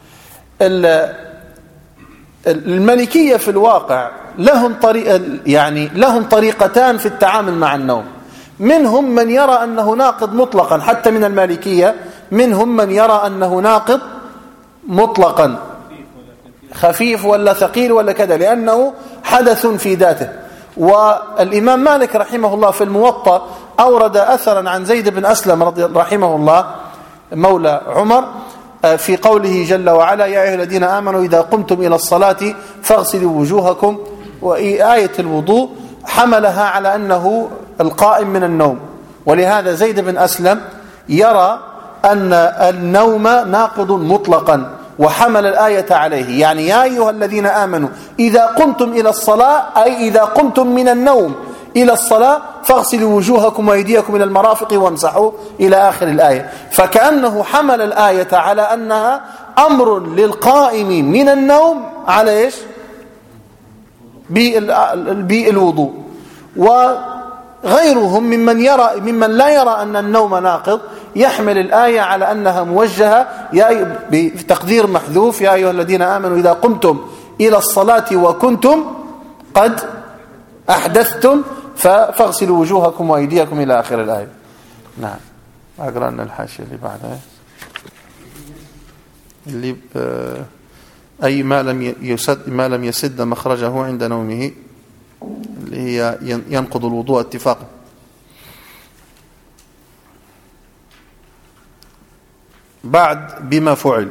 المالكية في الواقع لهم طريق، يعني لهم طريقتان في التعامل مع النوم. منهم من يرى أنه ناقض مطلقا، حتى من المالكية منهم من يرى أنه ناقض مطلقا، خفيف ولا ثقيل ولا كذا، لأنه حدث في ذاته. والإمام مالك رحمه الله في الموطأ أورد أثرا عن زيد بن أسلم رضي رحمه الله مولى عمر في قوله جل وعلا: يا أيها الذين آمنوا إذا قمتم إلى الصلاة فاغسلوا وجوهكم. وآية الوضوء حملها على أنه القائم من النوم، ولهذا زيد بن أسلم يرى أن النوم ناقض مطلقا وحمل الآية عليه، يعني يا أيها الذين آمنوا إذا قمتم إلى الصلاة، أي إذا قمتم من النوم إلى الصلاة فاغسلوا وجوهكم وأيديكم إلى المرافق وامسحوا إلى آخر الآية. فكأنه حمل الآية على أنها أمر للقائم من النوم على إيش؟ بالوضوء. وغيرهم ممن يرى ممن لا يرى أن النوم ناقض يحمل الآية على أنها موجهة يا بتقدير محذوف: يا أيها الذين آمنوا إذا قمتم إلى الصلاة وكنتم قد أحدثتم فاغسلوا وجوهكم وأيديكم إلى آخر الآية. نعم. أقرأ لنا الحاشية اللي بعدها، اللي أي ما لم يسد ما لم يسد مخرجه عند نومه، اللي هي ينقض الوضوء اتفاقا. بعد بما فعل.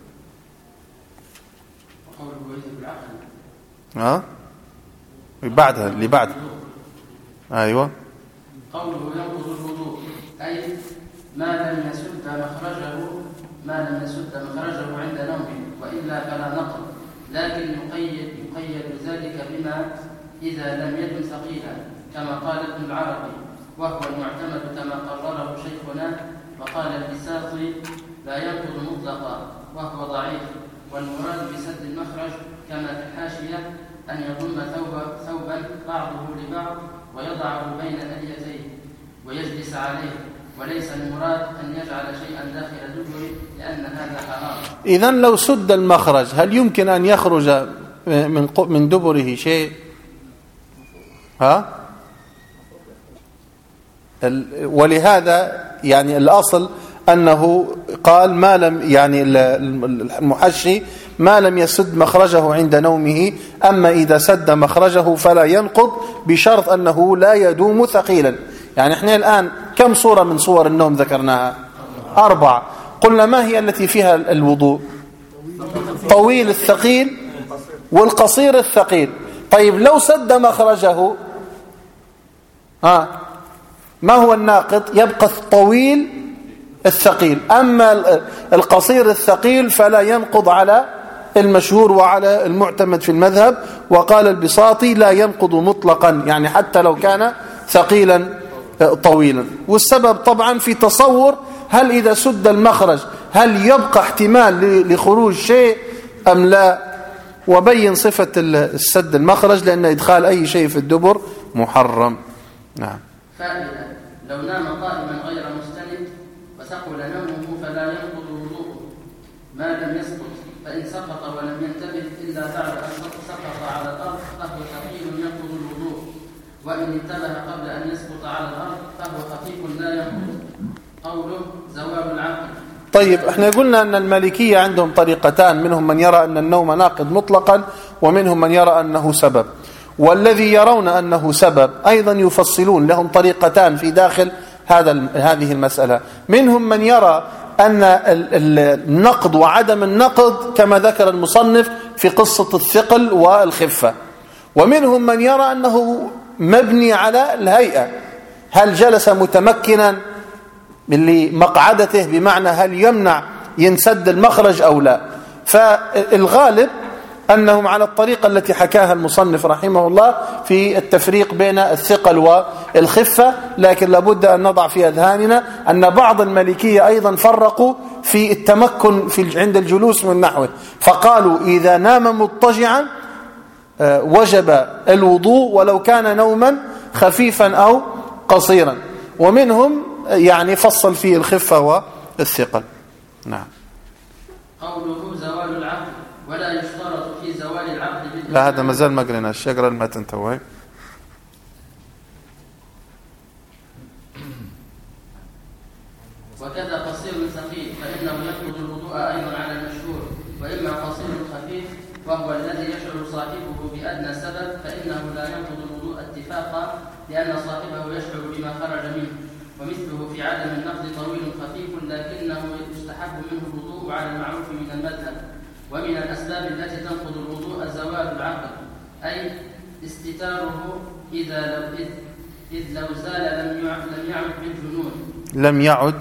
ها بعدها اللي بعد. ايوه. قوله ينقض الوضوء اي ما لم يسد مخرجه ما لم يسد مخرجه عند نومه، والا فلا نقض، لكن يقيد يقيد ذلك بما اذا لم يكن ثقيلا، كما قال ابن العربي، وهو المعتمد كما قرره شيخنا. وقال البساطي: لا ينقض مطلقا، وهو ضعيف، والمراد بسد المخرج كما في الحاشية أن يضم ثوب ثوبا بعضه لبعض ويضعه بين اليتين ويجلس عليه، وليس المراد أن يجعل شيئا داخل دبره، لأن هذا حرام. إذن لو سد المخرج هل يمكن أن يخرج من من دبره شيء؟ ها؟ ولهذا يعني الأصل أنه قال ما لم يعني المحشي ما لم يسد مخرجه عند نومه، أما إذا سد مخرجه فلا ينقض، بشرط أنه لا يدوم ثقيلا. يعني احنا الآن كم صورة من صور النوم ذكرناها؟ أربعة. قلنا ما هي التي فيها الوضوء؟ طويل الثقيل والقصير الثقيل. طيب لو سد مخرجه ها ما هو الناقض؟ يبقى الطويل الثقيل، أما القصير الثقيل فلا ينقض على المشهور وعلى المعتمد في المذهب. وقال البساطي: لا ينقض مطلقا، يعني حتى لو كان ثقيلا طويلا. والسبب طبعا في تصور هل إذا سد المخرج هل يبقى احتمال لخروج شيء أم لا، وبين صفة السد المخرج، لأن إدخال أي شيء في الدبر محرم. نعم. فائدة: لو نام قائما غير مستند وثقل نومه فلا ينقض وضوءه ما لم يسقط، فإن سقط ولم ينتبه إلا بعد أن سقط على الأرض فهو ثقيل ينقض الوضوء، وإن انتبه قبل أن يسقط على الأرض فهو خفيف لا ينقض. قوله زوال العقل. طيب احنا قلنا أن المالكية عندهم طريقتان، منهم من يرى أن النوم ناقض مطلقا، ومنهم من يرى أنه سبب. والذي يرون أنه سبب أيضا يفصلون، لهم طريقتان في داخل هذا هذه المسألة. منهم من يرى أن النقض وعدم النقض كما ذكر المصنف في قصة الثقل والخفة، ومنهم من يرى أنه مبني على الهيئة، هل جلس متمكنا لمقعدته، بمعنى هل يمنع ينسد المخرج أو لا. فالغالب أنهم على الطريقة التي حكاها المصنف رحمه الله في التفريق بين الثقل والخفة، لكن لابد أن نضع في أذهاننا أن بعض المالكية أيضا فرقوا في التمكن في عند الجلوس من نحوه، فقالوا إذا نام مضطجعا وجب الوضوء ولو كان نوما خفيفا أو قصيرا، ومنهم يعني فصل فيه الخفة والثقل. نعم. قوله زوال العقل ولا يشترط في زوال العقل. لا هذا مازال ما قريناش، يقرأ المتن توي. وكذا قصير ثقيل فإنه ينقض الوضوء أيضا على المشهور، وإما قصير خفيف وهو الذي يشعر صاحبه بأدنى سبب فإنه لا ينقض الوضوء اتفاقا لأن صاحبه يشعر بما خرج منه، ومثله في عدم النقض طويل خفيف لكنه يستحب منه الوضوء على المعروف من المذهب. ومن الأسباب التي تنقض الوضوء زوال العقل، أي استتاره إذا لو إذ, إذ لو زال لم يعد لم يعد بالجنون. لم يعد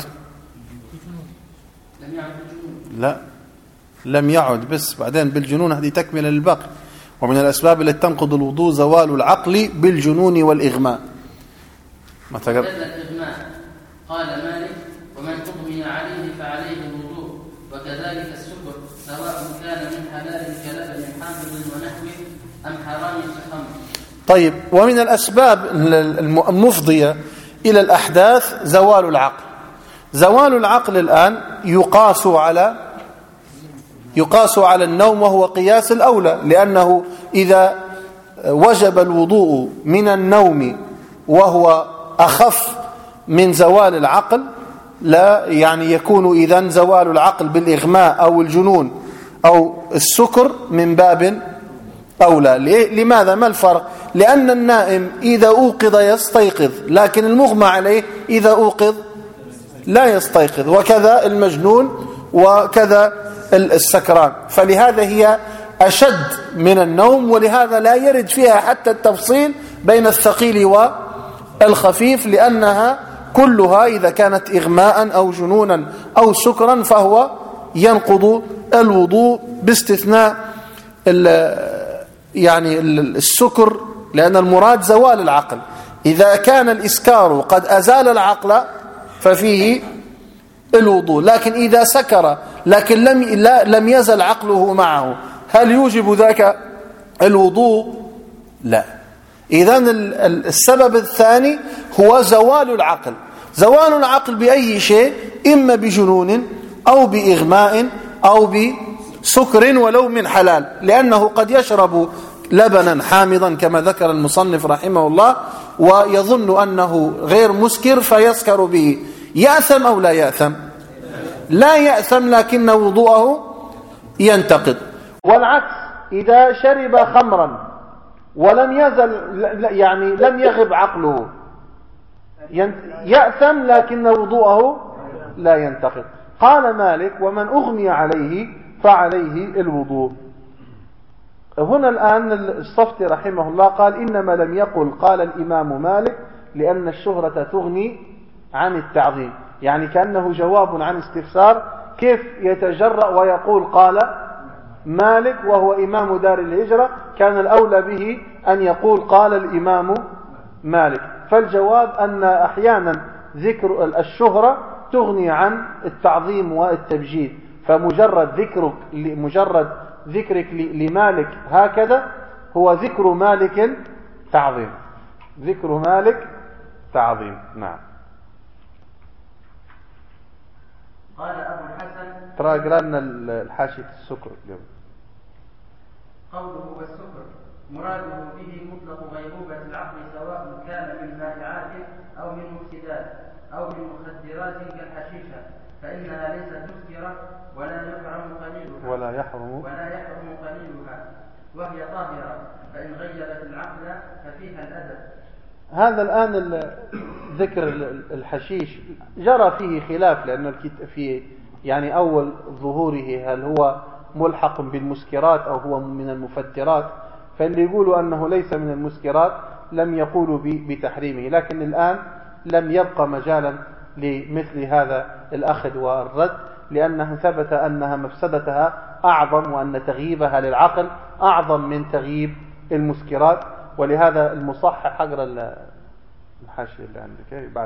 لم يعد بالجنون لا لم يعد بس بعدين بالجنون، هذه تكمل للباقي. ومن الأسباب التي تنقض الوضوء زوال العقل بالجنون والإغماء. ما تقرأ الإغماء قال مالك ومن أغمي عليه فعليه الوضوء، وكذلك السكر سواء كان من حلال كلبن حامض ونحوه أم حرام كخمر. طيب، ومن الأسباب المفضية إلى الأحداث زوال العقل. زوال العقل الآن يقاس على يقاس على النوم، وهو قياس الأولى، لأنه إذا وجب الوضوء من النوم وهو أخف من زوال العقل لا يعني يكون إذن زوال العقل بالإغماء أو الجنون أو السكر من باب أولى. لماذا؟ ما الفرق؟ لأن النائم إذا أوقظ يستيقظ، لكن المغمى عليه إذا أوقظ لا يستيقظ، وكذا المجنون وكذا السكران، فلهذا هي أشد من النوم، ولهذا لا يرد فيها حتى التفصيل بين الثقيل والخفيف، لأنها كلها إذا كانت إغماء أو جنونا أو سكرا فهو ينقض الوضوء، باستثناء يعني السكر، لأن المراد زوال العقل. إذا كان الإسكار قد أزال العقل ففيه الوضوء، لكن إذا سكر لكن لم لا لم يزل عقله معه، هل يوجب ذاك الوضوء؟ لا. إذن السبب الثاني هو زوال العقل. زوال العقل بأي شيء، إما بجنون أو بإغماء أو بسكر ولو من حلال، لأنه قد يشرب لبنا حامضا كما ذكر المصنف رحمه الله ويظن أنه غير مسكر فيسكر به، يأثم أو لا يأثم؟ لا يأثم، لكن وضوءه ينتقض. والعكس إذا شرب خمرا ولم يزل يعني لم يغب عقله يأثم، لكن وضوءه لا ينتقض. قال مالك ومن أغمي عليه فعليه الوضوء. هنا الآن الصفتي رحمه الله قال إنما لم يقل قال الإمام مالك لأن الشهرة تغني عن التعظيم، يعني كأنه جواب عن استفسار كيف يتجرأ ويقول قال مالك وهو إمام دار الهجرة، كان الأولى به أن يقول قال الإمام مالك. فالجواب أن أحيانا ذكر الشهرة تغني عن التعظيم والتبجيل، فمجرد ذكرك مجرد ذكرك لمالك هكذا هو ذكر مالك تعظيم، ذكر مالك تعظيم. نعم. قال أبو الحسن ترى قرأنا الحاشية السكر اليوم. قوله والسكر مراده به مطلق غيبوبة العقل سواء كان من مائعات أو من مفسدات أو من مخدرات كالحشيشة، فإنها ليست مسكرة ولا يحرم قليلها ولا يحرم ولا يحرم قليلها وهي طاهرة، فإن غيبت العقل ففيها الأدب. هذا الآن ذكر الحشيش جرى فيه خلاف، لأن في يعني أول ظهوره هل هو ملحق بالمسكرات أو هو من المفترات، فاللي يقولوا أنه ليس من المسكرات لم يقولوا بتحريمه، لكن الآن لم يبقى مجالا لمثل هذا الأخذ والرد، لأنه ثبت أنها مفسدتها أعظم، وأن تغييبها للعقل أعظم من تغييب المسكرات. ولهذا المصحح حقر الحاشية اللي عندك بعد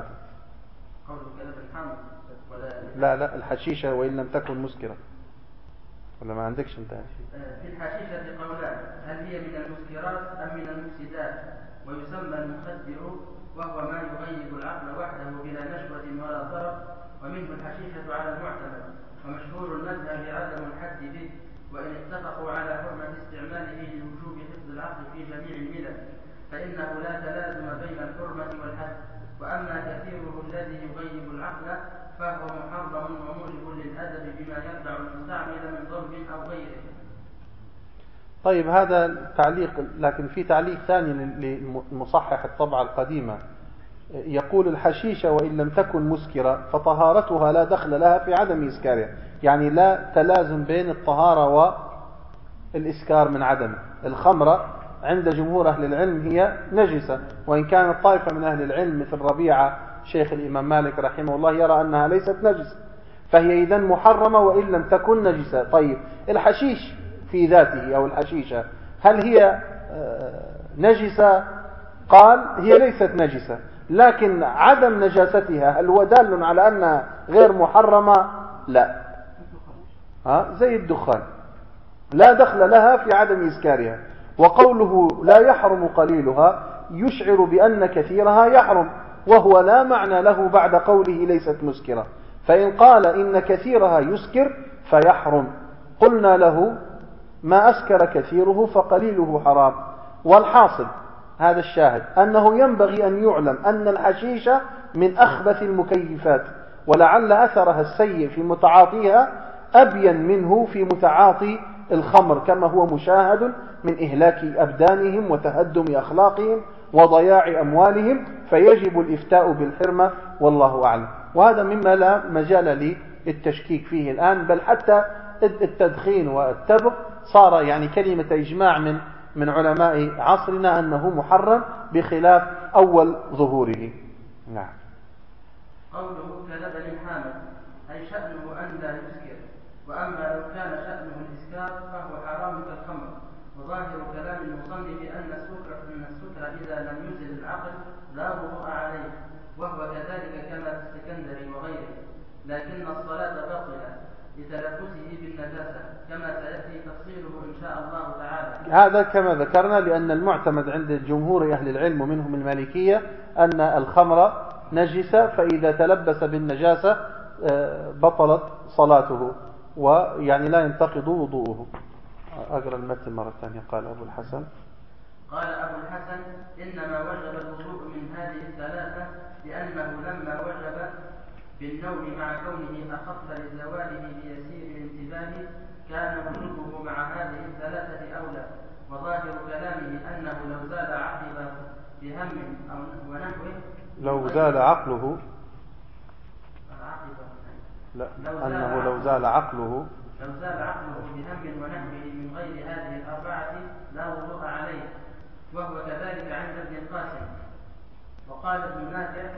لا لا الحشيشة وإن لم تكن مسكرة، ولا ما عندكش انت؟ في الحشيشة قولان، هل هي من المسكرات أم من المفسدات؟ ويسمى المخدر وهو ما يغيب العقل وحده بلا نشوة ولا ضرر، ومنه الحشيشة على المعتمد، ومشهور المذهب عدم الحد به، وإن اتفقوا على حرمة استعماله لوجوب حفظ العقل في جميع الملل، فإنه لا تلازم بين الحرمة والحد. وأما كثيره الذي يغيب العقل فهو محرم وموجب للأدب بما يمنع المستعمل من ضرب أو غيره. طيب هذا تعليق، لكن في تعليق ثاني للمصحح الطبعة القديمة، يقول الحشيشة وإن لم تكن مسكرة فطهارتها لا دخل لها في عدم إسكارها، يعني لا تلازم بين الطهارة والإسكار من عدم. الخمرة عند جمهور أهل العلم هي نجسة، وإن كانت طائفة من أهل العلم مثل ربيعة شيخ الإمام مالك رحمه الله يرى أنها ليست نجسة، فهي إذن محرمة وإن لم تكن نجسة. طيب الحشيش في ذاته أو الحشيشة هل هي نجسة؟ قال هي ليست نجسة، لكن عدم نجاستها هل هو دال على أنها غير محرمة؟ لا. ها زي الدخان لا دخل لها في عدم إسكارها. وقوله لا يحرم قليلها يشعر بأن كثيرها يحرم، وهو لا معنى له بعد قوله ليست مسكرة، فإن قال إن كثيرها يسكر فيحرم قلنا له ما أسكر كثيره فقليله حرام. والحاصل هذا الشاهد أنه ينبغي أن يعلم أن الحشيش من أخبث المكيفات، ولعل أثرها السيء في متعاطيها أبين منه في متعاطي الخمر، كما هو مشاهد من إهلاك أبدانهم وتهدم أخلاقهم وضياع أموالهم، فيجب الإفتاء بالحرمة والله أعلم. وهذا مما لا مجال للتشكيك فيه الآن، بل حتى التدخين والتبغ صار يعني كلمة إجماع من من علماء عصرنا أنه محرم بخلاف أول ظهوره. نعم. قوله كلبن حامل أي شأنه أن لا يسكر، وأما لو كان شأنه الإسكار فهو حرام كالخمر. وظاهر كلام المصنف أن السكر أن السكر إذا لم يزل العقل لا وضوء عليه، وهو كذلك كما في السكندري وغيره، لكن الصلاة باطلة لتلبسه بالنجاسة كما سيأتي تفصيله إن شاء الله تعالى. هذا كما ذكرنا لأن المعتمد عند جمهور أهل العلم ومنهم المالكية أن الخمر نجسة، فإذا تلبس بالنجاسة بطلت صلاته ويعني لا ينتقض وضوءه. أقرأ المتن مرة ثانية. قال أبو الحسن قال أبو الحسن إنما وجب الوضوء من هذه الثلاثة لأنه لما وجب بالنوم مع كونه أخف لزواله بيسير الانتباه كان وجوبه مع هذه الثلاثة أولى. وظاهر كلامه أنه لو زال عقله بهم أو ونحوه لو زال عقله لا أنه لو زال عقله لو زال عقله بهم ونحوه من غير هذه الأربعة لا وضوء عليه، وهو كذلك عند ابن القاسم. وقال ابن نافع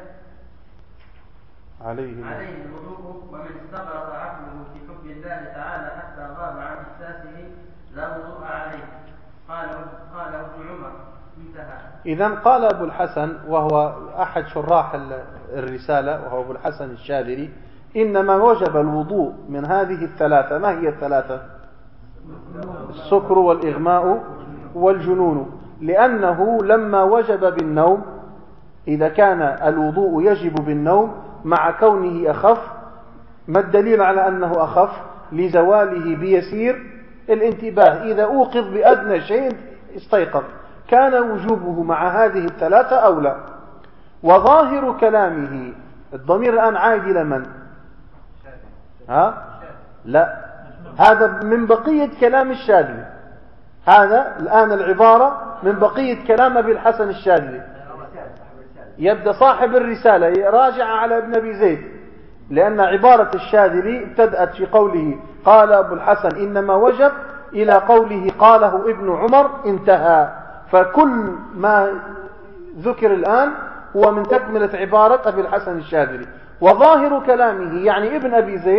عليه, عليه الوضوء، ومن استغرق عقله في حب الله تعالى حتى غاب عن إحساسه لا وضوء عليه. قال قال ابن عمر انتهى. إذن قال أبو الحسن وهو أحد شراح الرسالة وهو أبو الحسن الشاذلي إنما وجب الوضوء من هذه الثلاثة. ما هي الثلاثة؟ السكر والإغماء والجنون، لأنه لما وجب بالنوم إذا كان الوضوء يجب بالنوم مع كونه أخف، ما الدليل على أنه أخف؟ لزواله بيسير الانتباه، إذا أوقظ بأدنى شيء استيقظ، كان وجوبه مع هذه الثلاثة أولى. وظاهر كلامه الضمير الآن عائد إلى من؟ ها؟ لا، هذا من بقية كلام الشاذلي، هذا الآن العبارة من بقية كلام أبي الحسن الشاذلي. يبدأ صاحب الرسالة راجع على ابن أبي زيد، لأن عبارة الشاذلي ابتدأت في قوله قال أبو الحسن إنما وجب إلى قوله قاله ابن عمر انتهى، فكل ما ذكر الآن هو من تكملة عبارة أبي الحسن الشاذلي. وظاهر كلامه يعني ابن أبي زيد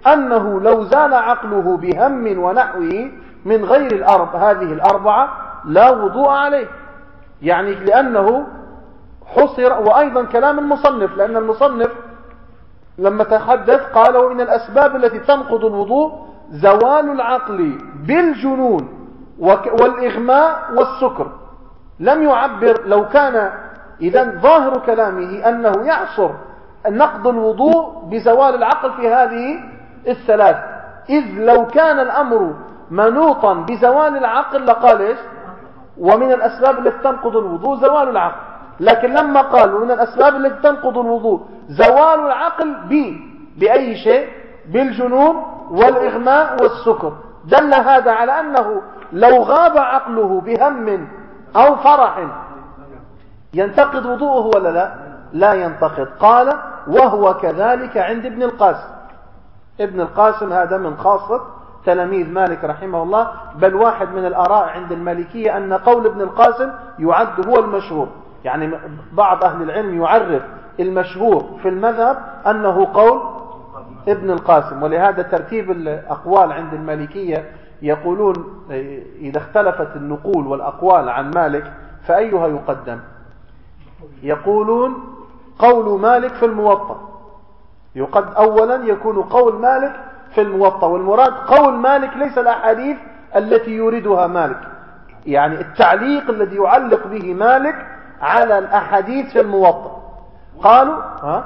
أنه لو زال عقله بهم ونحوه من غير الأرب هذه الأربعة لا وضوء عليه، يعني لأنه حصر. وأيضا كلام المصنف، لأن المصنف لما تحدث قال ومن الأسباب التي تنقض الوضوء زوال العقل بالجنون والإغماء والسكر. لم يعبر، لو كان إذن ظاهر كلامه أنه يعصر نقض الوضوء بزوال العقل في هذه الثلاث، إذ لو كان الأمر منوطا بزوال العقل لقال إيش ومن الأسباب التي تنقض الوضوء زوال العقل. لكن لما قال ومن الأسباب التي تنقض الوضوء زوال العقل ب بأي شيء بالجنون والإغماء والسكر، دل هذا على أنه لو غاب عقله بهم أو فرح ينتقض وضوءه ولا لا؟ لا ينتقض. قال وهو كذلك عند ابن القاسم. ابن القاسم هذا من خاصة تلاميذ مالك رحمه الله، بل واحد من الآراء عند المالكية أن قول ابن القاسم يعد هو المشهور. يعني بعض أهل العلم يعرف المشهور في المذهب أنه قول ابن القاسم. ولهذا ترتيب الأقوال عند المالكية يقولون إذا اختلفت النقول والأقوال عن مالك فأيها يقدم؟ يقولون قول مالك في الموطأ يقد أولا يكون قول مالك في الموطأ، والمراد قول مالك ليس الأحاديث التي يريدها مالك، يعني التعليق الذي يعلق به مالك على الأحاديث في الموطأ. قالوا ها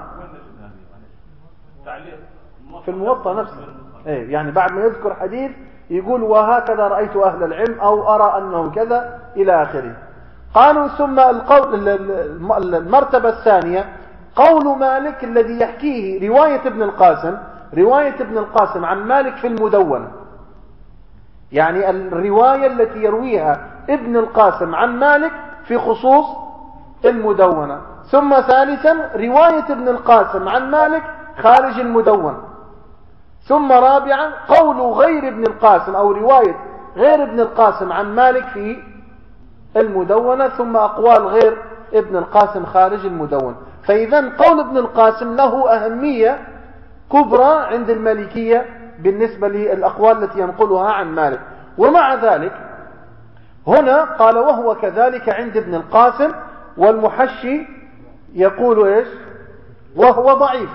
في الموطأ نفسه، إيه يعني بعد ما يذكر حديث يقول وهكذا رأيت أهل العلم أو أرى أنه كذا إلى آخره. قالوا ثم القول المرتبة الثانية قول مالك الذي يحكيه رواية ابن القاسم، رواية ابن القاسم عن مالك في المدونة، يعني الرواية التي يرويها ابن القاسم عن مالك في خصوص المدونة. ثم ثالثا رواية ابن القاسم عن مالك خارج المدونة. ثم رابعا قول غير ابن القاسم أو رواية غير ابن القاسم عن مالك في المدونة. ثم أقوال غير ابن القاسم خارج المدونة. فإذا قول ابن القاسم له أهمية كبرى عند المالكية بالنسبة للأقوال التي ينقلها عن مالك. ومع ذلك هنا قال وهو كذلك عند ابن القاسم، والمحشي يقول إيش وهو ضعيف،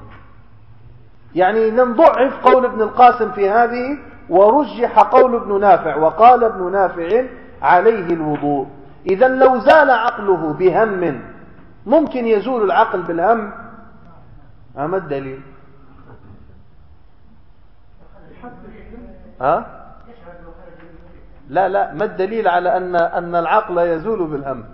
يعني نضعف قول ابن القاسم في هذه، ورجح قول ابن نافع، وقال ابن نافع عليه الوضوء. إذا لو زال عقله بهم، ممكن يزول العقل بالهم؟ ما الدليل؟ ها؟ لا لا، ما الدليل على أن أن العقل يزول بالهم؟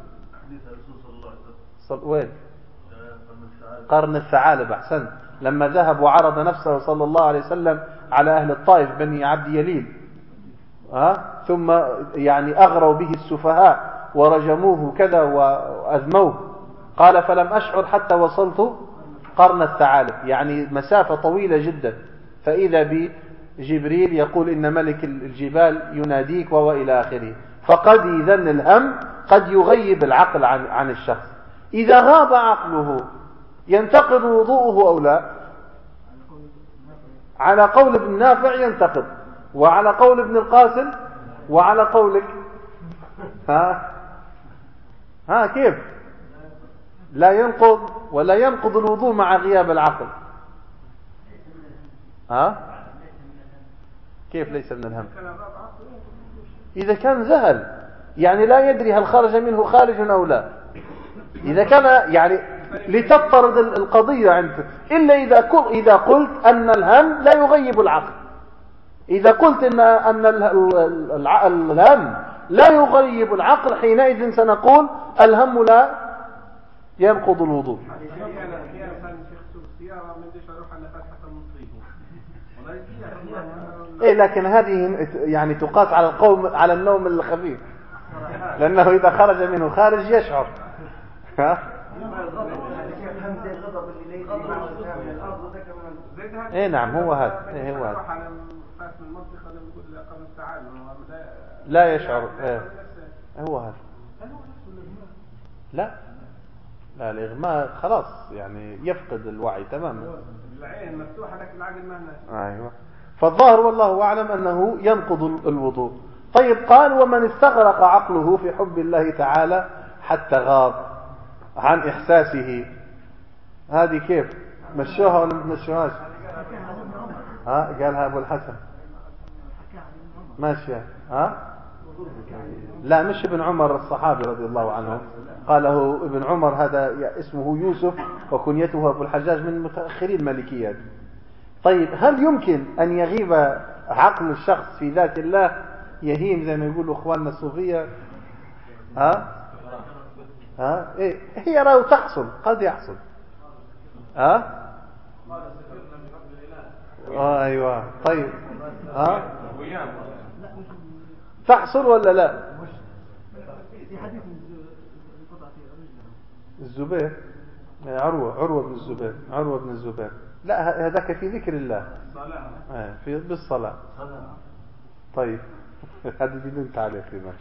وين؟ قرن الثعالب. أحسن، لما ذهب وعرض نفسه صلى الله عليه وسلم على أهل الطائف بني عبد يليل، ها؟ ثم يعني أغروا به السفهاء ورجموه كذا وأذموه، قال فلم أشعر حتى وصلت قرن الثعالب، يعني مسافة طويلة جدا. فإذا بجبريل يقول إن ملك الجبال يناديك وإلى آخره. فقد إذن الهم قد يغيب العقل عن, عن الشخص. إذا غاب عقله ينتقض وضوءه أو لا؟ على قول ابن نافع ينتقض، وعلى قول ابن القاسم، وعلى قولك ها ها كيف لا ينقض ولا ينقض الوضوء مع غياب العقل؟ ها كيف ليس من الهم؟ إذا كان ذهل، يعني لا يدري هل خرج منه خارج أو لا. إذا كان يعني لتضطرد القضية عنده، إلا إذا إذا قلت أن الهم لا يغيب العقل. إذا قلت إن أن الهم لا يغيب العقل، حينئذ سنقول الهم لا ينقض الوضوء. إيه لكن هذه يعني تقاس على القوم على النوم الخفيف، لأنه إذا خرج منه خارج يشعر. ها؟ إيه نعم هو هذا. إيه هو هذا. لا يشعر. إيه هو هذا. لا لا الإغماء خلاص يعني يفقد الوعي تماما. العين مفتوحة لكن العقل ما أيوة. فالظاهر والله أعلم أنه ينقض الوضوء. طيب قال ومن استغرق عقله في حب الله تعالى حتى غاب عن إحساسه، هذه كيف مشوها ولا مشوهاش؟ ها قالها أبو الحسن ماشية. ها لا مش ابن عمر الصحابي رضي الله عنه، قاله ابن عمر هذا اسمه يوسف وكنيته أبو الحجاج من متأخرين المالكيات. طيب هل يمكن أن يغيب عقل الشخص في ذات الله يهيم زي ما يقولوا اخواننا الصوفيه؟ ها ها ايه هي راهو تحصل، قد يحصل. ها اه ايوه طيب ها تحصل ولا لا؟ الزبير عروه عروه بن الزبير عروه بن الزبير لا هذاك في ذكر الله آه في بالصلاه. طيب هذا بدون تعليق هنا.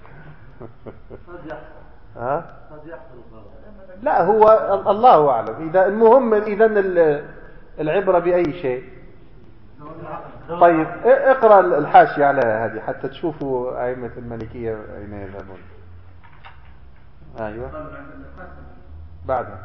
ها لا هو الله اعلم. اذا المهم اذا العبره باي شيء. طيب اقرا الحاشيه على هذه حتى تشوفوا ائمه المالكيه اين يذهبون. ايوه بعدها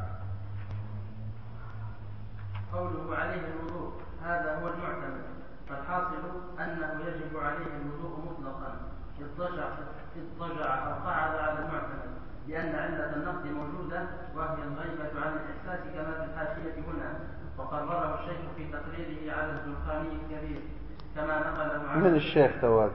قوله عليه الوضوء هذا هو المعتمد، فالحاصل أنه يجب عليه الوضوء مطلقا اضطجع اضطجع أو قعد على المعتمد، لأن علة النقض موجودة وهي الغيبة عن الإحساس كما في الحاشية هنا، وقرره الشيخ في تقريره على الزرقاني الكبير كما نقله عنه من الشيخ تواد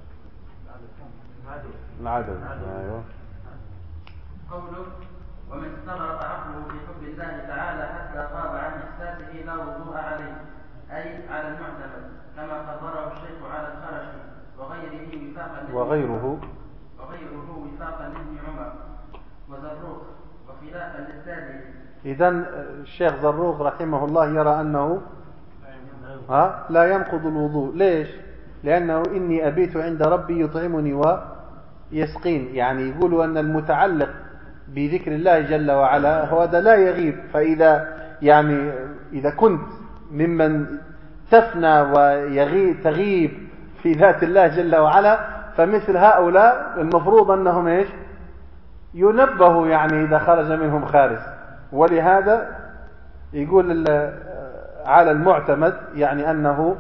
العدل. أيوه. قوله ومن استغرق عقله في حب الله تعالى حتى غاب عن إحساسه لا وضوء عليه، أي على المعتمد كما قرره الشيخ على الخرشي وغيره وفاقا وغيره وغيره وفاقا لابن عمر وزروق وخلافا للتابعي. إذن الشيخ زروق رحمه الله يرى أنه ها لا ينقض الوضوء. ليش؟ لأنه إني أبيت عند ربي يطعمني ويسقين، يعني يقولوا أن المتعلق بذكر الله جل وعلا هو هذا لا يغيب. فإذا يعني إذا كنت ممن تفنى ويغيب تغيب في ذات الله جل وعلا، فمثل هؤلاء المفروض أنهم إيش ينبهوا يعني إذا خرج منهم خارج. ولهذا يقول على المعتمد يعني أنه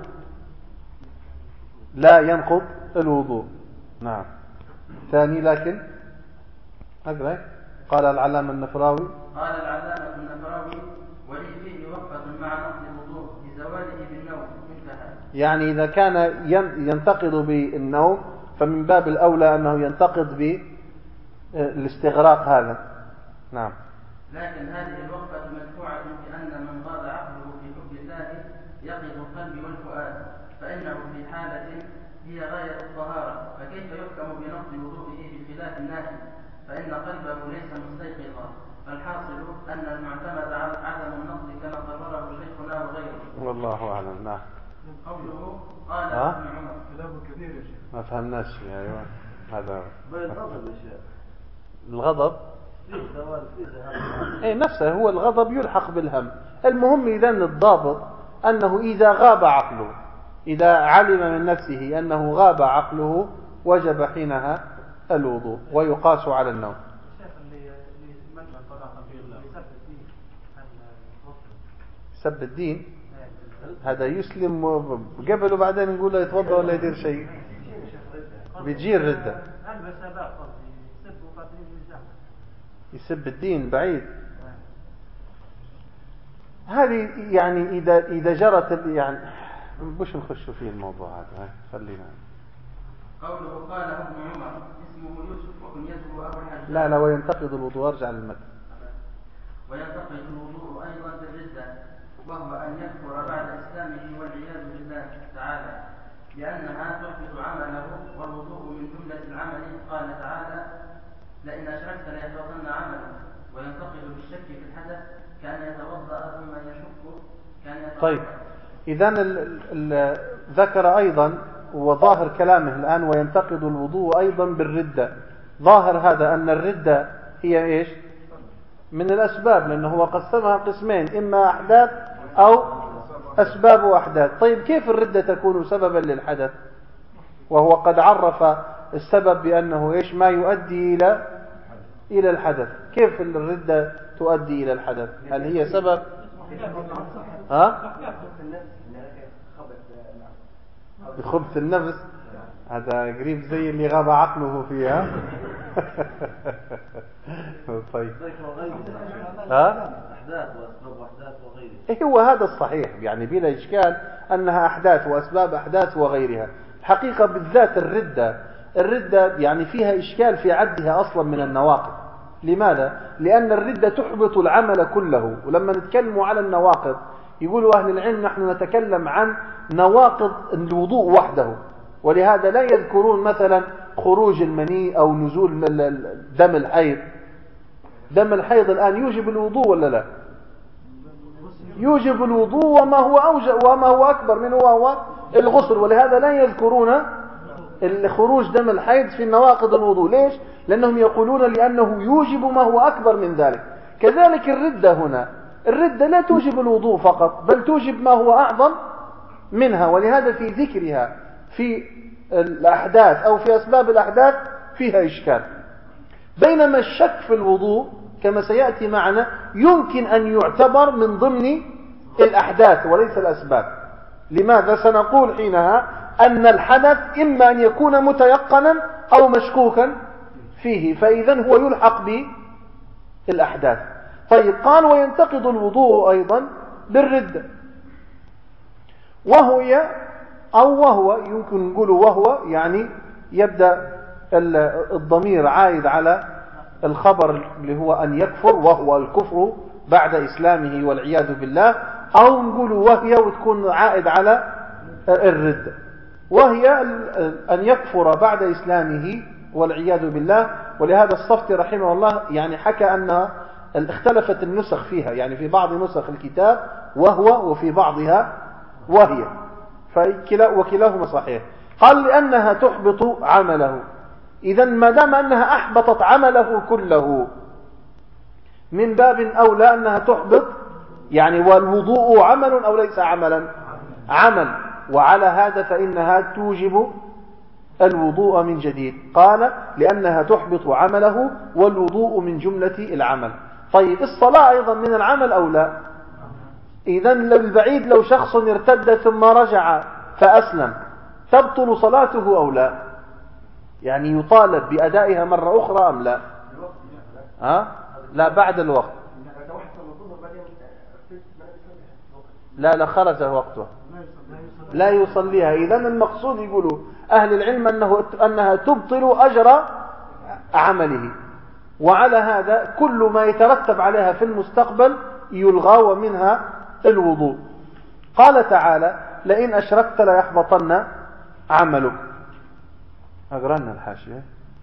لا ينقض الوضوء. نعم. ثاني لكن أقرأ قال العلامة النفراوي قال العلامة النفراوي ولي فيه وقفة مع نقض الوضوء لزواله بالنوم انتهى. يعني إذا كان ينتقض بالنوم فمن باب الأولى أنه ينتقض بالاستغراق هذا. نعم. لكن هذه الوقفة مدفوعة بأن من غاب عقله في حب الله يقظ القلب والفؤاد، فإنه في حالة هي غاية الطهارة، فكيف يحكم بنقض وضوئه بخلاف الناهي فإن قلبه ليس مستيقظا؟ فالحاصل أن المعتمد على عدم النقض كما قرره شيخنا وغيره. والله أعلم. نعم. قوله قال ابن عمر كلامه كثير يا شيخ. ما فهمناش. أيوة هذا بالغضب يا شيخ. الغضب اي نفسه هو الغضب يلحق بالهم. المهم إذا الضابط أنه إذا غاب عقله، إذا علم من نفسه أنه غاب عقله وجب حينها الوضوء ويقاس على النوم. سب الدين هذا يسلم قبل وبعدين نقول له يتوضا ولا يدير شيء بيجي الردة. يسب الدين بعيد. هذه يعني إذا إذا جرت يعني مش نخش في الموضوع هذا، خلينا. قوله قاله ابن عمر اسمه يوسف وكنيته أبو الحجاج. لا لا وينتقد الوضوء. ارجع للمتن. وينتقد الوضوء أيضا بالردة، وهو أن يكفر بعد إسلامه والعياذ بالله تعالى، لأنها تحبط عمله، والوضوء من جملة العمل. قال تعالى لئن أشركت ليحبطن عمله. وينتقد بالشك في الحدث كان يتوضأ ثم يشك كان يتوضأ. طيب إذن ذكر أيضا وظاهر كلامه الآن وينتقد الوضوء أيضا بالردة. ظاهر هذا أن الردة هي إيش من الأسباب، لأنه هو قسمها قسمين، إما أحداث أو أسباب وأحداث. طيب كيف الردة تكون سببا للحدث وهو قد عرف السبب بأنه إيش ما يؤدي إلى إلى الحدث؟ كيف الردة تؤدي إلى الحدث؟ هل هي سبب ها بخبث النفس؟ هذا قريب زي اللي غاب عقله فيها. طيب ها أحداث وأسباب وأحداث وغيرها. إيه هو هذا الصحيح، يعني بلا إشكال أنها أحداث وأسباب أحداث وغيرها. حقيقة بالذات الردة الردة يعني فيها إشكال في عدها أصلا من النواقض. لماذا؟ لأن الردة تحبط العمل كله. ولما نتكلم على النواقض يقولوا أهل العلم نحن نتكلم عن نواقض الوضوء وحده، ولهذا لا يذكرون مثلا خروج المني أو نزول دم الحيض. دم الحيض الآن يوجب الوضوء ولا لا؟ يوجب الوضوء وما هو أوجب وما هو أكبر منه وهو الغسل، ولهذا لا يذكرون خروج دم الحيض في نواقض الوضوء. ليش؟ لأنهم يقولون لأنه يوجب ما هو أكبر من ذلك. كذلك الردة هنا، الردة لا توجب الوضوء فقط بل توجب ما هو أعظم منها، ولهذا في ذكرها في الأحداث أو في أسباب الأحداث فيها إشكال. بينما الشك في الوضوء كما سيأتي معنا يمكن أن يعتبر من ضمن الأحداث وليس الأسباب. لماذا؟ سنقول حينها أن الحدث إما أن يكون متيقنا أو مشكوكا فيه، فإذا هو يلحق بالأحداث. طيب قال وينتقض الوضوء أيضا بالردة، وهو أو وهو يمكن نقول وهو يعني يبدأ الضمير عائد على الخبر اللي هو أن يكفر، وهو الكفر بعد إسلامه والعياذ بالله، أو نقول وهي وتكون عائد على الردة، وهي أن يكفر بعد إسلامه والعياذ بالله. ولهذا الصفتي رحمه الله يعني حكى أن اختلفت النسخ فيها، يعني في بعض نسخ الكتاب وهو وفي بعضها وهي، وكلاهما صحيح. قال لأنها تحبط عمله. إذا ما دام أنها أحبطت عمله كله من باب أولى أنها تحبط، يعني والوضوء عمل أو ليس عملا؟ عمل، وعلى هذا فإنها توجب الوضوء من جديد. قال لأنها تحبط عمله والوضوء من جملة العمل. طيب الصلاة أيضا من العمل أو لا؟ إذا البعيد لو شخص ارتد ثم رجع فأسلم تبطل صلاته أو لا؟ يعني يطالب بأدائها مرة أخرى أم لا؟ ها؟ لا بعد الوقت. لا لا خرج وقتها لا يصليها. إذا المقصود يقولوا أهل العلم أنه أنها تبطل أجر عمله، وعلى هذا كل ما يترتب عليها في المستقبل يلغى ومنها الوضوء. قال تعالى لئن أشركت ليحبطن عملك. أقرأنا الحاشية.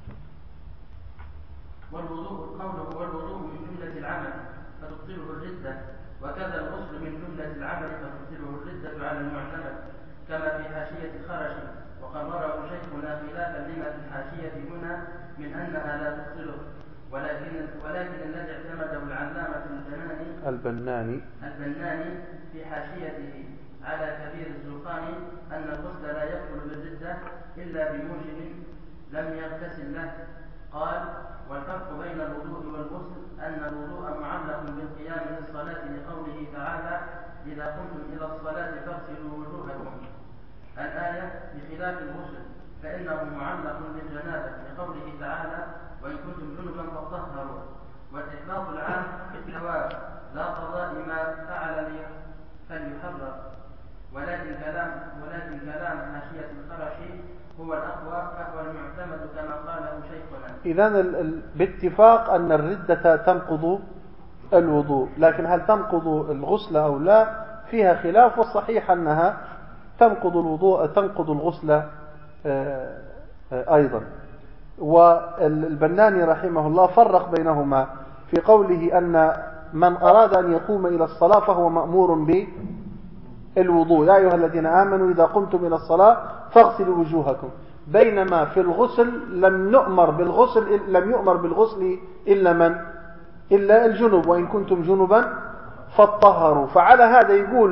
والوضوء قوله والوضوء من جملة العمل فتبطله الردة، وكذا الغسل من جملة العمل فتبطله الردة على المعتمد كما في حاشية الخرش، وقرره شيخنا خلافا لما في الحاشية هنا من أنها لا تبطله، ولكن ولكن الذي اعتمده العلامة البناني البناني البناني في حاشيته على كبير الزرقاني أن الغسل لا يبطل بالردة إلا بموجب لم يغتسل له. قال والفرق بين الوضوء والغسل أن الوضوء معلق بالقيام للصلاة لقوله تعالى إذا قمتم إلى الصلاة فاغسلوا وجوهكم الآية، بخلاف الغسل فإنه معلق بالجنابة لقوله تعالى وإن كنتم جنبا فطهروا. والإحباط العام بالثواب لا قضاء ما فعل فليحرر، ولكن كلام ولكن كلام حاشية الخرشي هو الأقوى فهو المعتمد كما قاله شيخنا. إذن باتفاق أن الردة تنقض الوضوء، لكن هل تنقض الغسل أو لا فيها خلاف، والصحيح أنها تنقض الوضوء تنقض الغسل أيضا. والبناني رحمه الله فرق بينهما في قوله أن من أراد أن يقوم إلى الصلاة فهو مأمور بالوضوء يا أيها الذين آمنوا إذا قمتم إلى الصلاة فاغسلوا وجوهكم، بينما في الغسل لم نؤمر بالغسل لم يؤمر بالغسل إلا من إلا الجنوب وإن كنتم جنبا فاطهروا. فعلى هذا يقول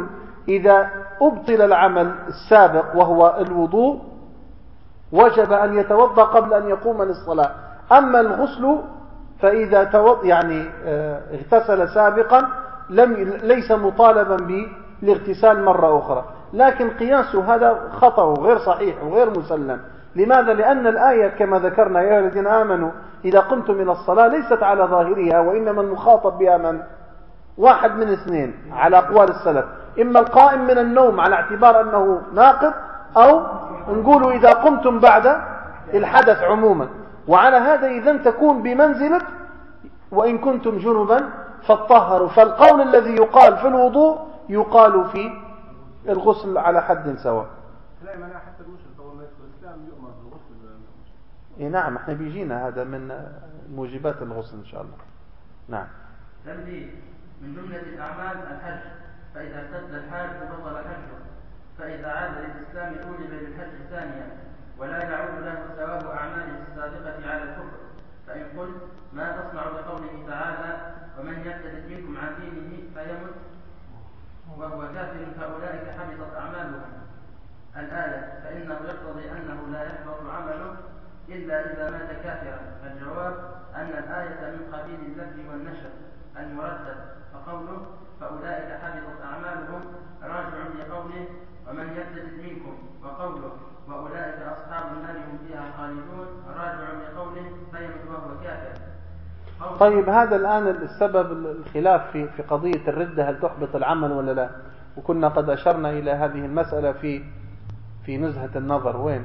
إذا أبطل العمل السابق وهو الوضوء وجب أن يتوضأ قبل أن يقوم للصلاة. أما الغسل فإذا توضأ يعني اغتسل سابقا لم ليس مطالبا بالاغتسال مرة أخرى. لكن قياسه هذا خطأ وغير صحيح وغير مسلم. لماذا؟ لأن الآية كما ذكرنا يا الذين آمنوا إذا قمتم من الصلاة ليست على ظاهرها، وإنما المخاطب بها من؟ واحد من اثنين على أقوال السلف، إما القائم من النوم على اعتبار أنه ناقض، أو نقولوا إذا قمتم بعد الحدث عموما. وعلى هذا إذن تكون بمنزلة وإن كنتم جنبا فاطهروا. فالقول الذي يقال في الوضوء يقال في الغسل على حد سواء. لا معناها حتى الغسل طول ما يدخل الإسلام يؤمر بالغسل. إيه نعم، احنا بيجينا هذا من موجبات الغسل إن شاء الله. نعم. تمديد من جملة الأعمال الحج، فإذا ارتد الحاج بطل حجه، فإذا عاد للإسلام أوجب للحج ثانيا، ولا يعود له ثواب أعماله السابقة على الكفر. فإن قلت ما تصنع بقوله تعالى ومن يرتد منكم عن دينه فيمت وهو كافر فأولئك حبطت أعمالهم الآية، فإنه يقتضي أنه لا يحبط عمله إلا إذا مات كافرا. الجواب أن الآية من قبيل اللف والنشر المرتب، فقوله فأولئك حبطت أعمالهم راجع لقوله ومن يرتد منكم، وقوله وأولئك أصحاب النار هم فيها خالدون راجع لقوله فيمت وهو كافر. طيب هذا الآن السبب الخلاف في في قضية الردة، هل تحبط العمل ولا لا؟ وكنا قد أشرنا إلى هذه المسألة في في نزهة النظر. وين؟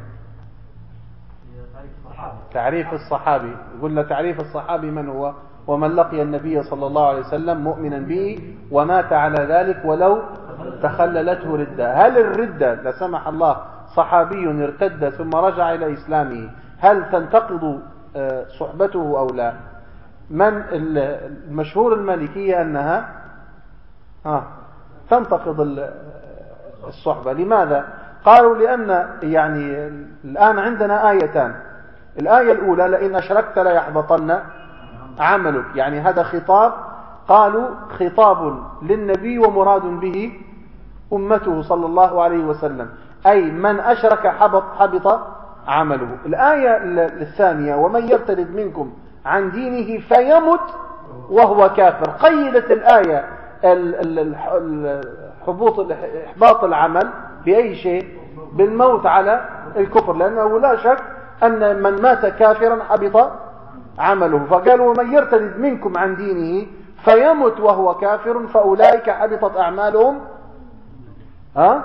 تعريف الصحابي. قلنا تعريف الصحابي من هو؟ ومن لقي النبي صلى الله عليه وسلم مؤمنا به ومات على ذلك ولو تخللته ردة. هل الردة لا سمح الله صحابي ارتد ثم رجع إلى إسلامه هل تنتقض صحبته أو لا؟ من المشهور المالكية أنها ها تنتقض الصحبة. لماذا؟ قالوا لأن يعني الآن عندنا آيتان. الآية الأولى لئن أشركت لا يحبطن عملك، يعني هذا خطاب، قالوا خطاب للنبي ومراد به أمته صلى الله عليه وسلم، أي من أشرك حبط حبط عمله. الآية الثانية ومن يرتد منكم عن دينه فيمت وهو كافر، قيدت الآية حبوط إحباط العمل بأي شيء؟ بالموت على الكفر، لأنه لا شك أن من مات كافرا حبط عمله. فقالوا ومن يرتد منكم عن دينه فيمت وهو كافر فأولئك حبطت أعمالهم ها؟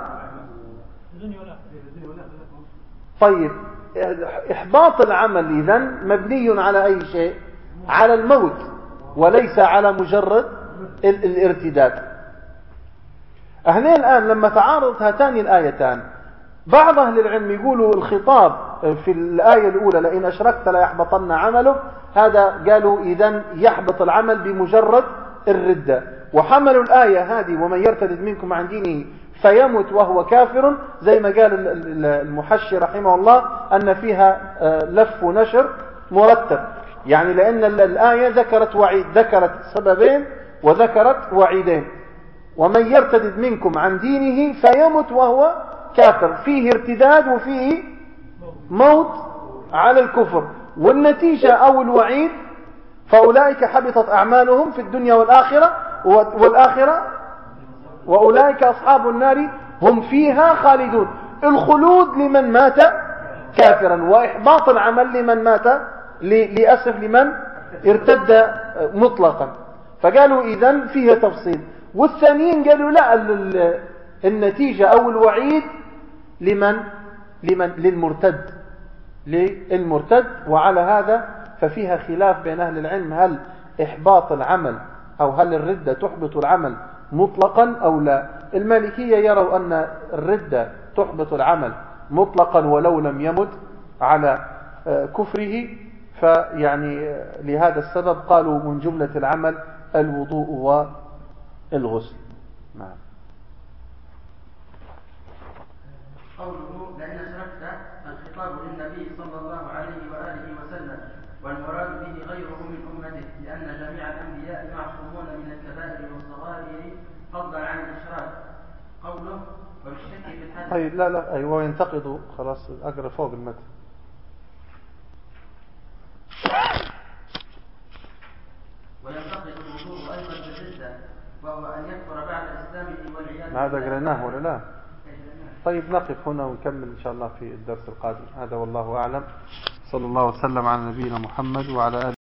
طيب إحباط العمل إذن مبني على أي شيء؟ على الموت وليس على مجرد الارتداد. هنا الآن لما تعارضت هاتان الآيتان بعض أهل العلم يقولوا الخطاب في الآية الأولى لئن أشركت لا يحبطن عمله، هذا قالوا إذن يحبط العمل بمجرد الردة، وحملوا الآية هذه ومن يرتد منكم عن دينه فيمت وهو كافر زي ما قال المحشي رحمه الله أن فيها لف ونشر مرتب، يعني لأن الآية ذكرت وعيد، ذكرت سببين وذكرت وعيدين. ومن يرتد منكم عن دينه فيمت وهو كافر، فيه ارتداد وفيه موت على الكفر، والنتيجة أو الوعيد فأولئك حبطت أعمالهم في الدنيا والآخرة والآخرة وأولئك أصحاب النار هم فيها خالدون. الخلود لمن مات كافرا، وإحباط العمل لمن مات لأسف لمن ارتد مطلقا. فقالوا إذن فيها تفصيل. والثانيين قالوا لا، النتيجة أو الوعيد لمن لمن للمرتد للمرتد. وعلى هذا ففيها خلاف بين أهل العلم، هل إحباط العمل أو هل الردة تحبط العمل مطلقا أو لا. المالكية يروا أن الردة تحبط العمل مطلقا ولو لم يمت على كفره، فيعني لهذا السبب قالوا من جملة العمل الوضوء والغسل. نعم. قوله لئن أشركت الخطاب للنبي صلى الله عليه وآله وسلم، والمراد به غيره من أمته، لأن جميع الأنبياء معصومون من الكبائر والصغائر فضلا عن الإشراك. قوله وبالشك في الحدث. طيب لا لا أيوة ينتقد خلاص أقرأ فوق المتن. وينتقد الوضوء أيضا بالردة وهو أن يكفر بعد إسلامه والعياذ. هذا قرأناه ولا لا؟ طيب نقف هنا ونكمل إن شاء الله في الدرس القادم. هذا والله أعلم. صلى الله وسلم على نبينا محمد وعلى آله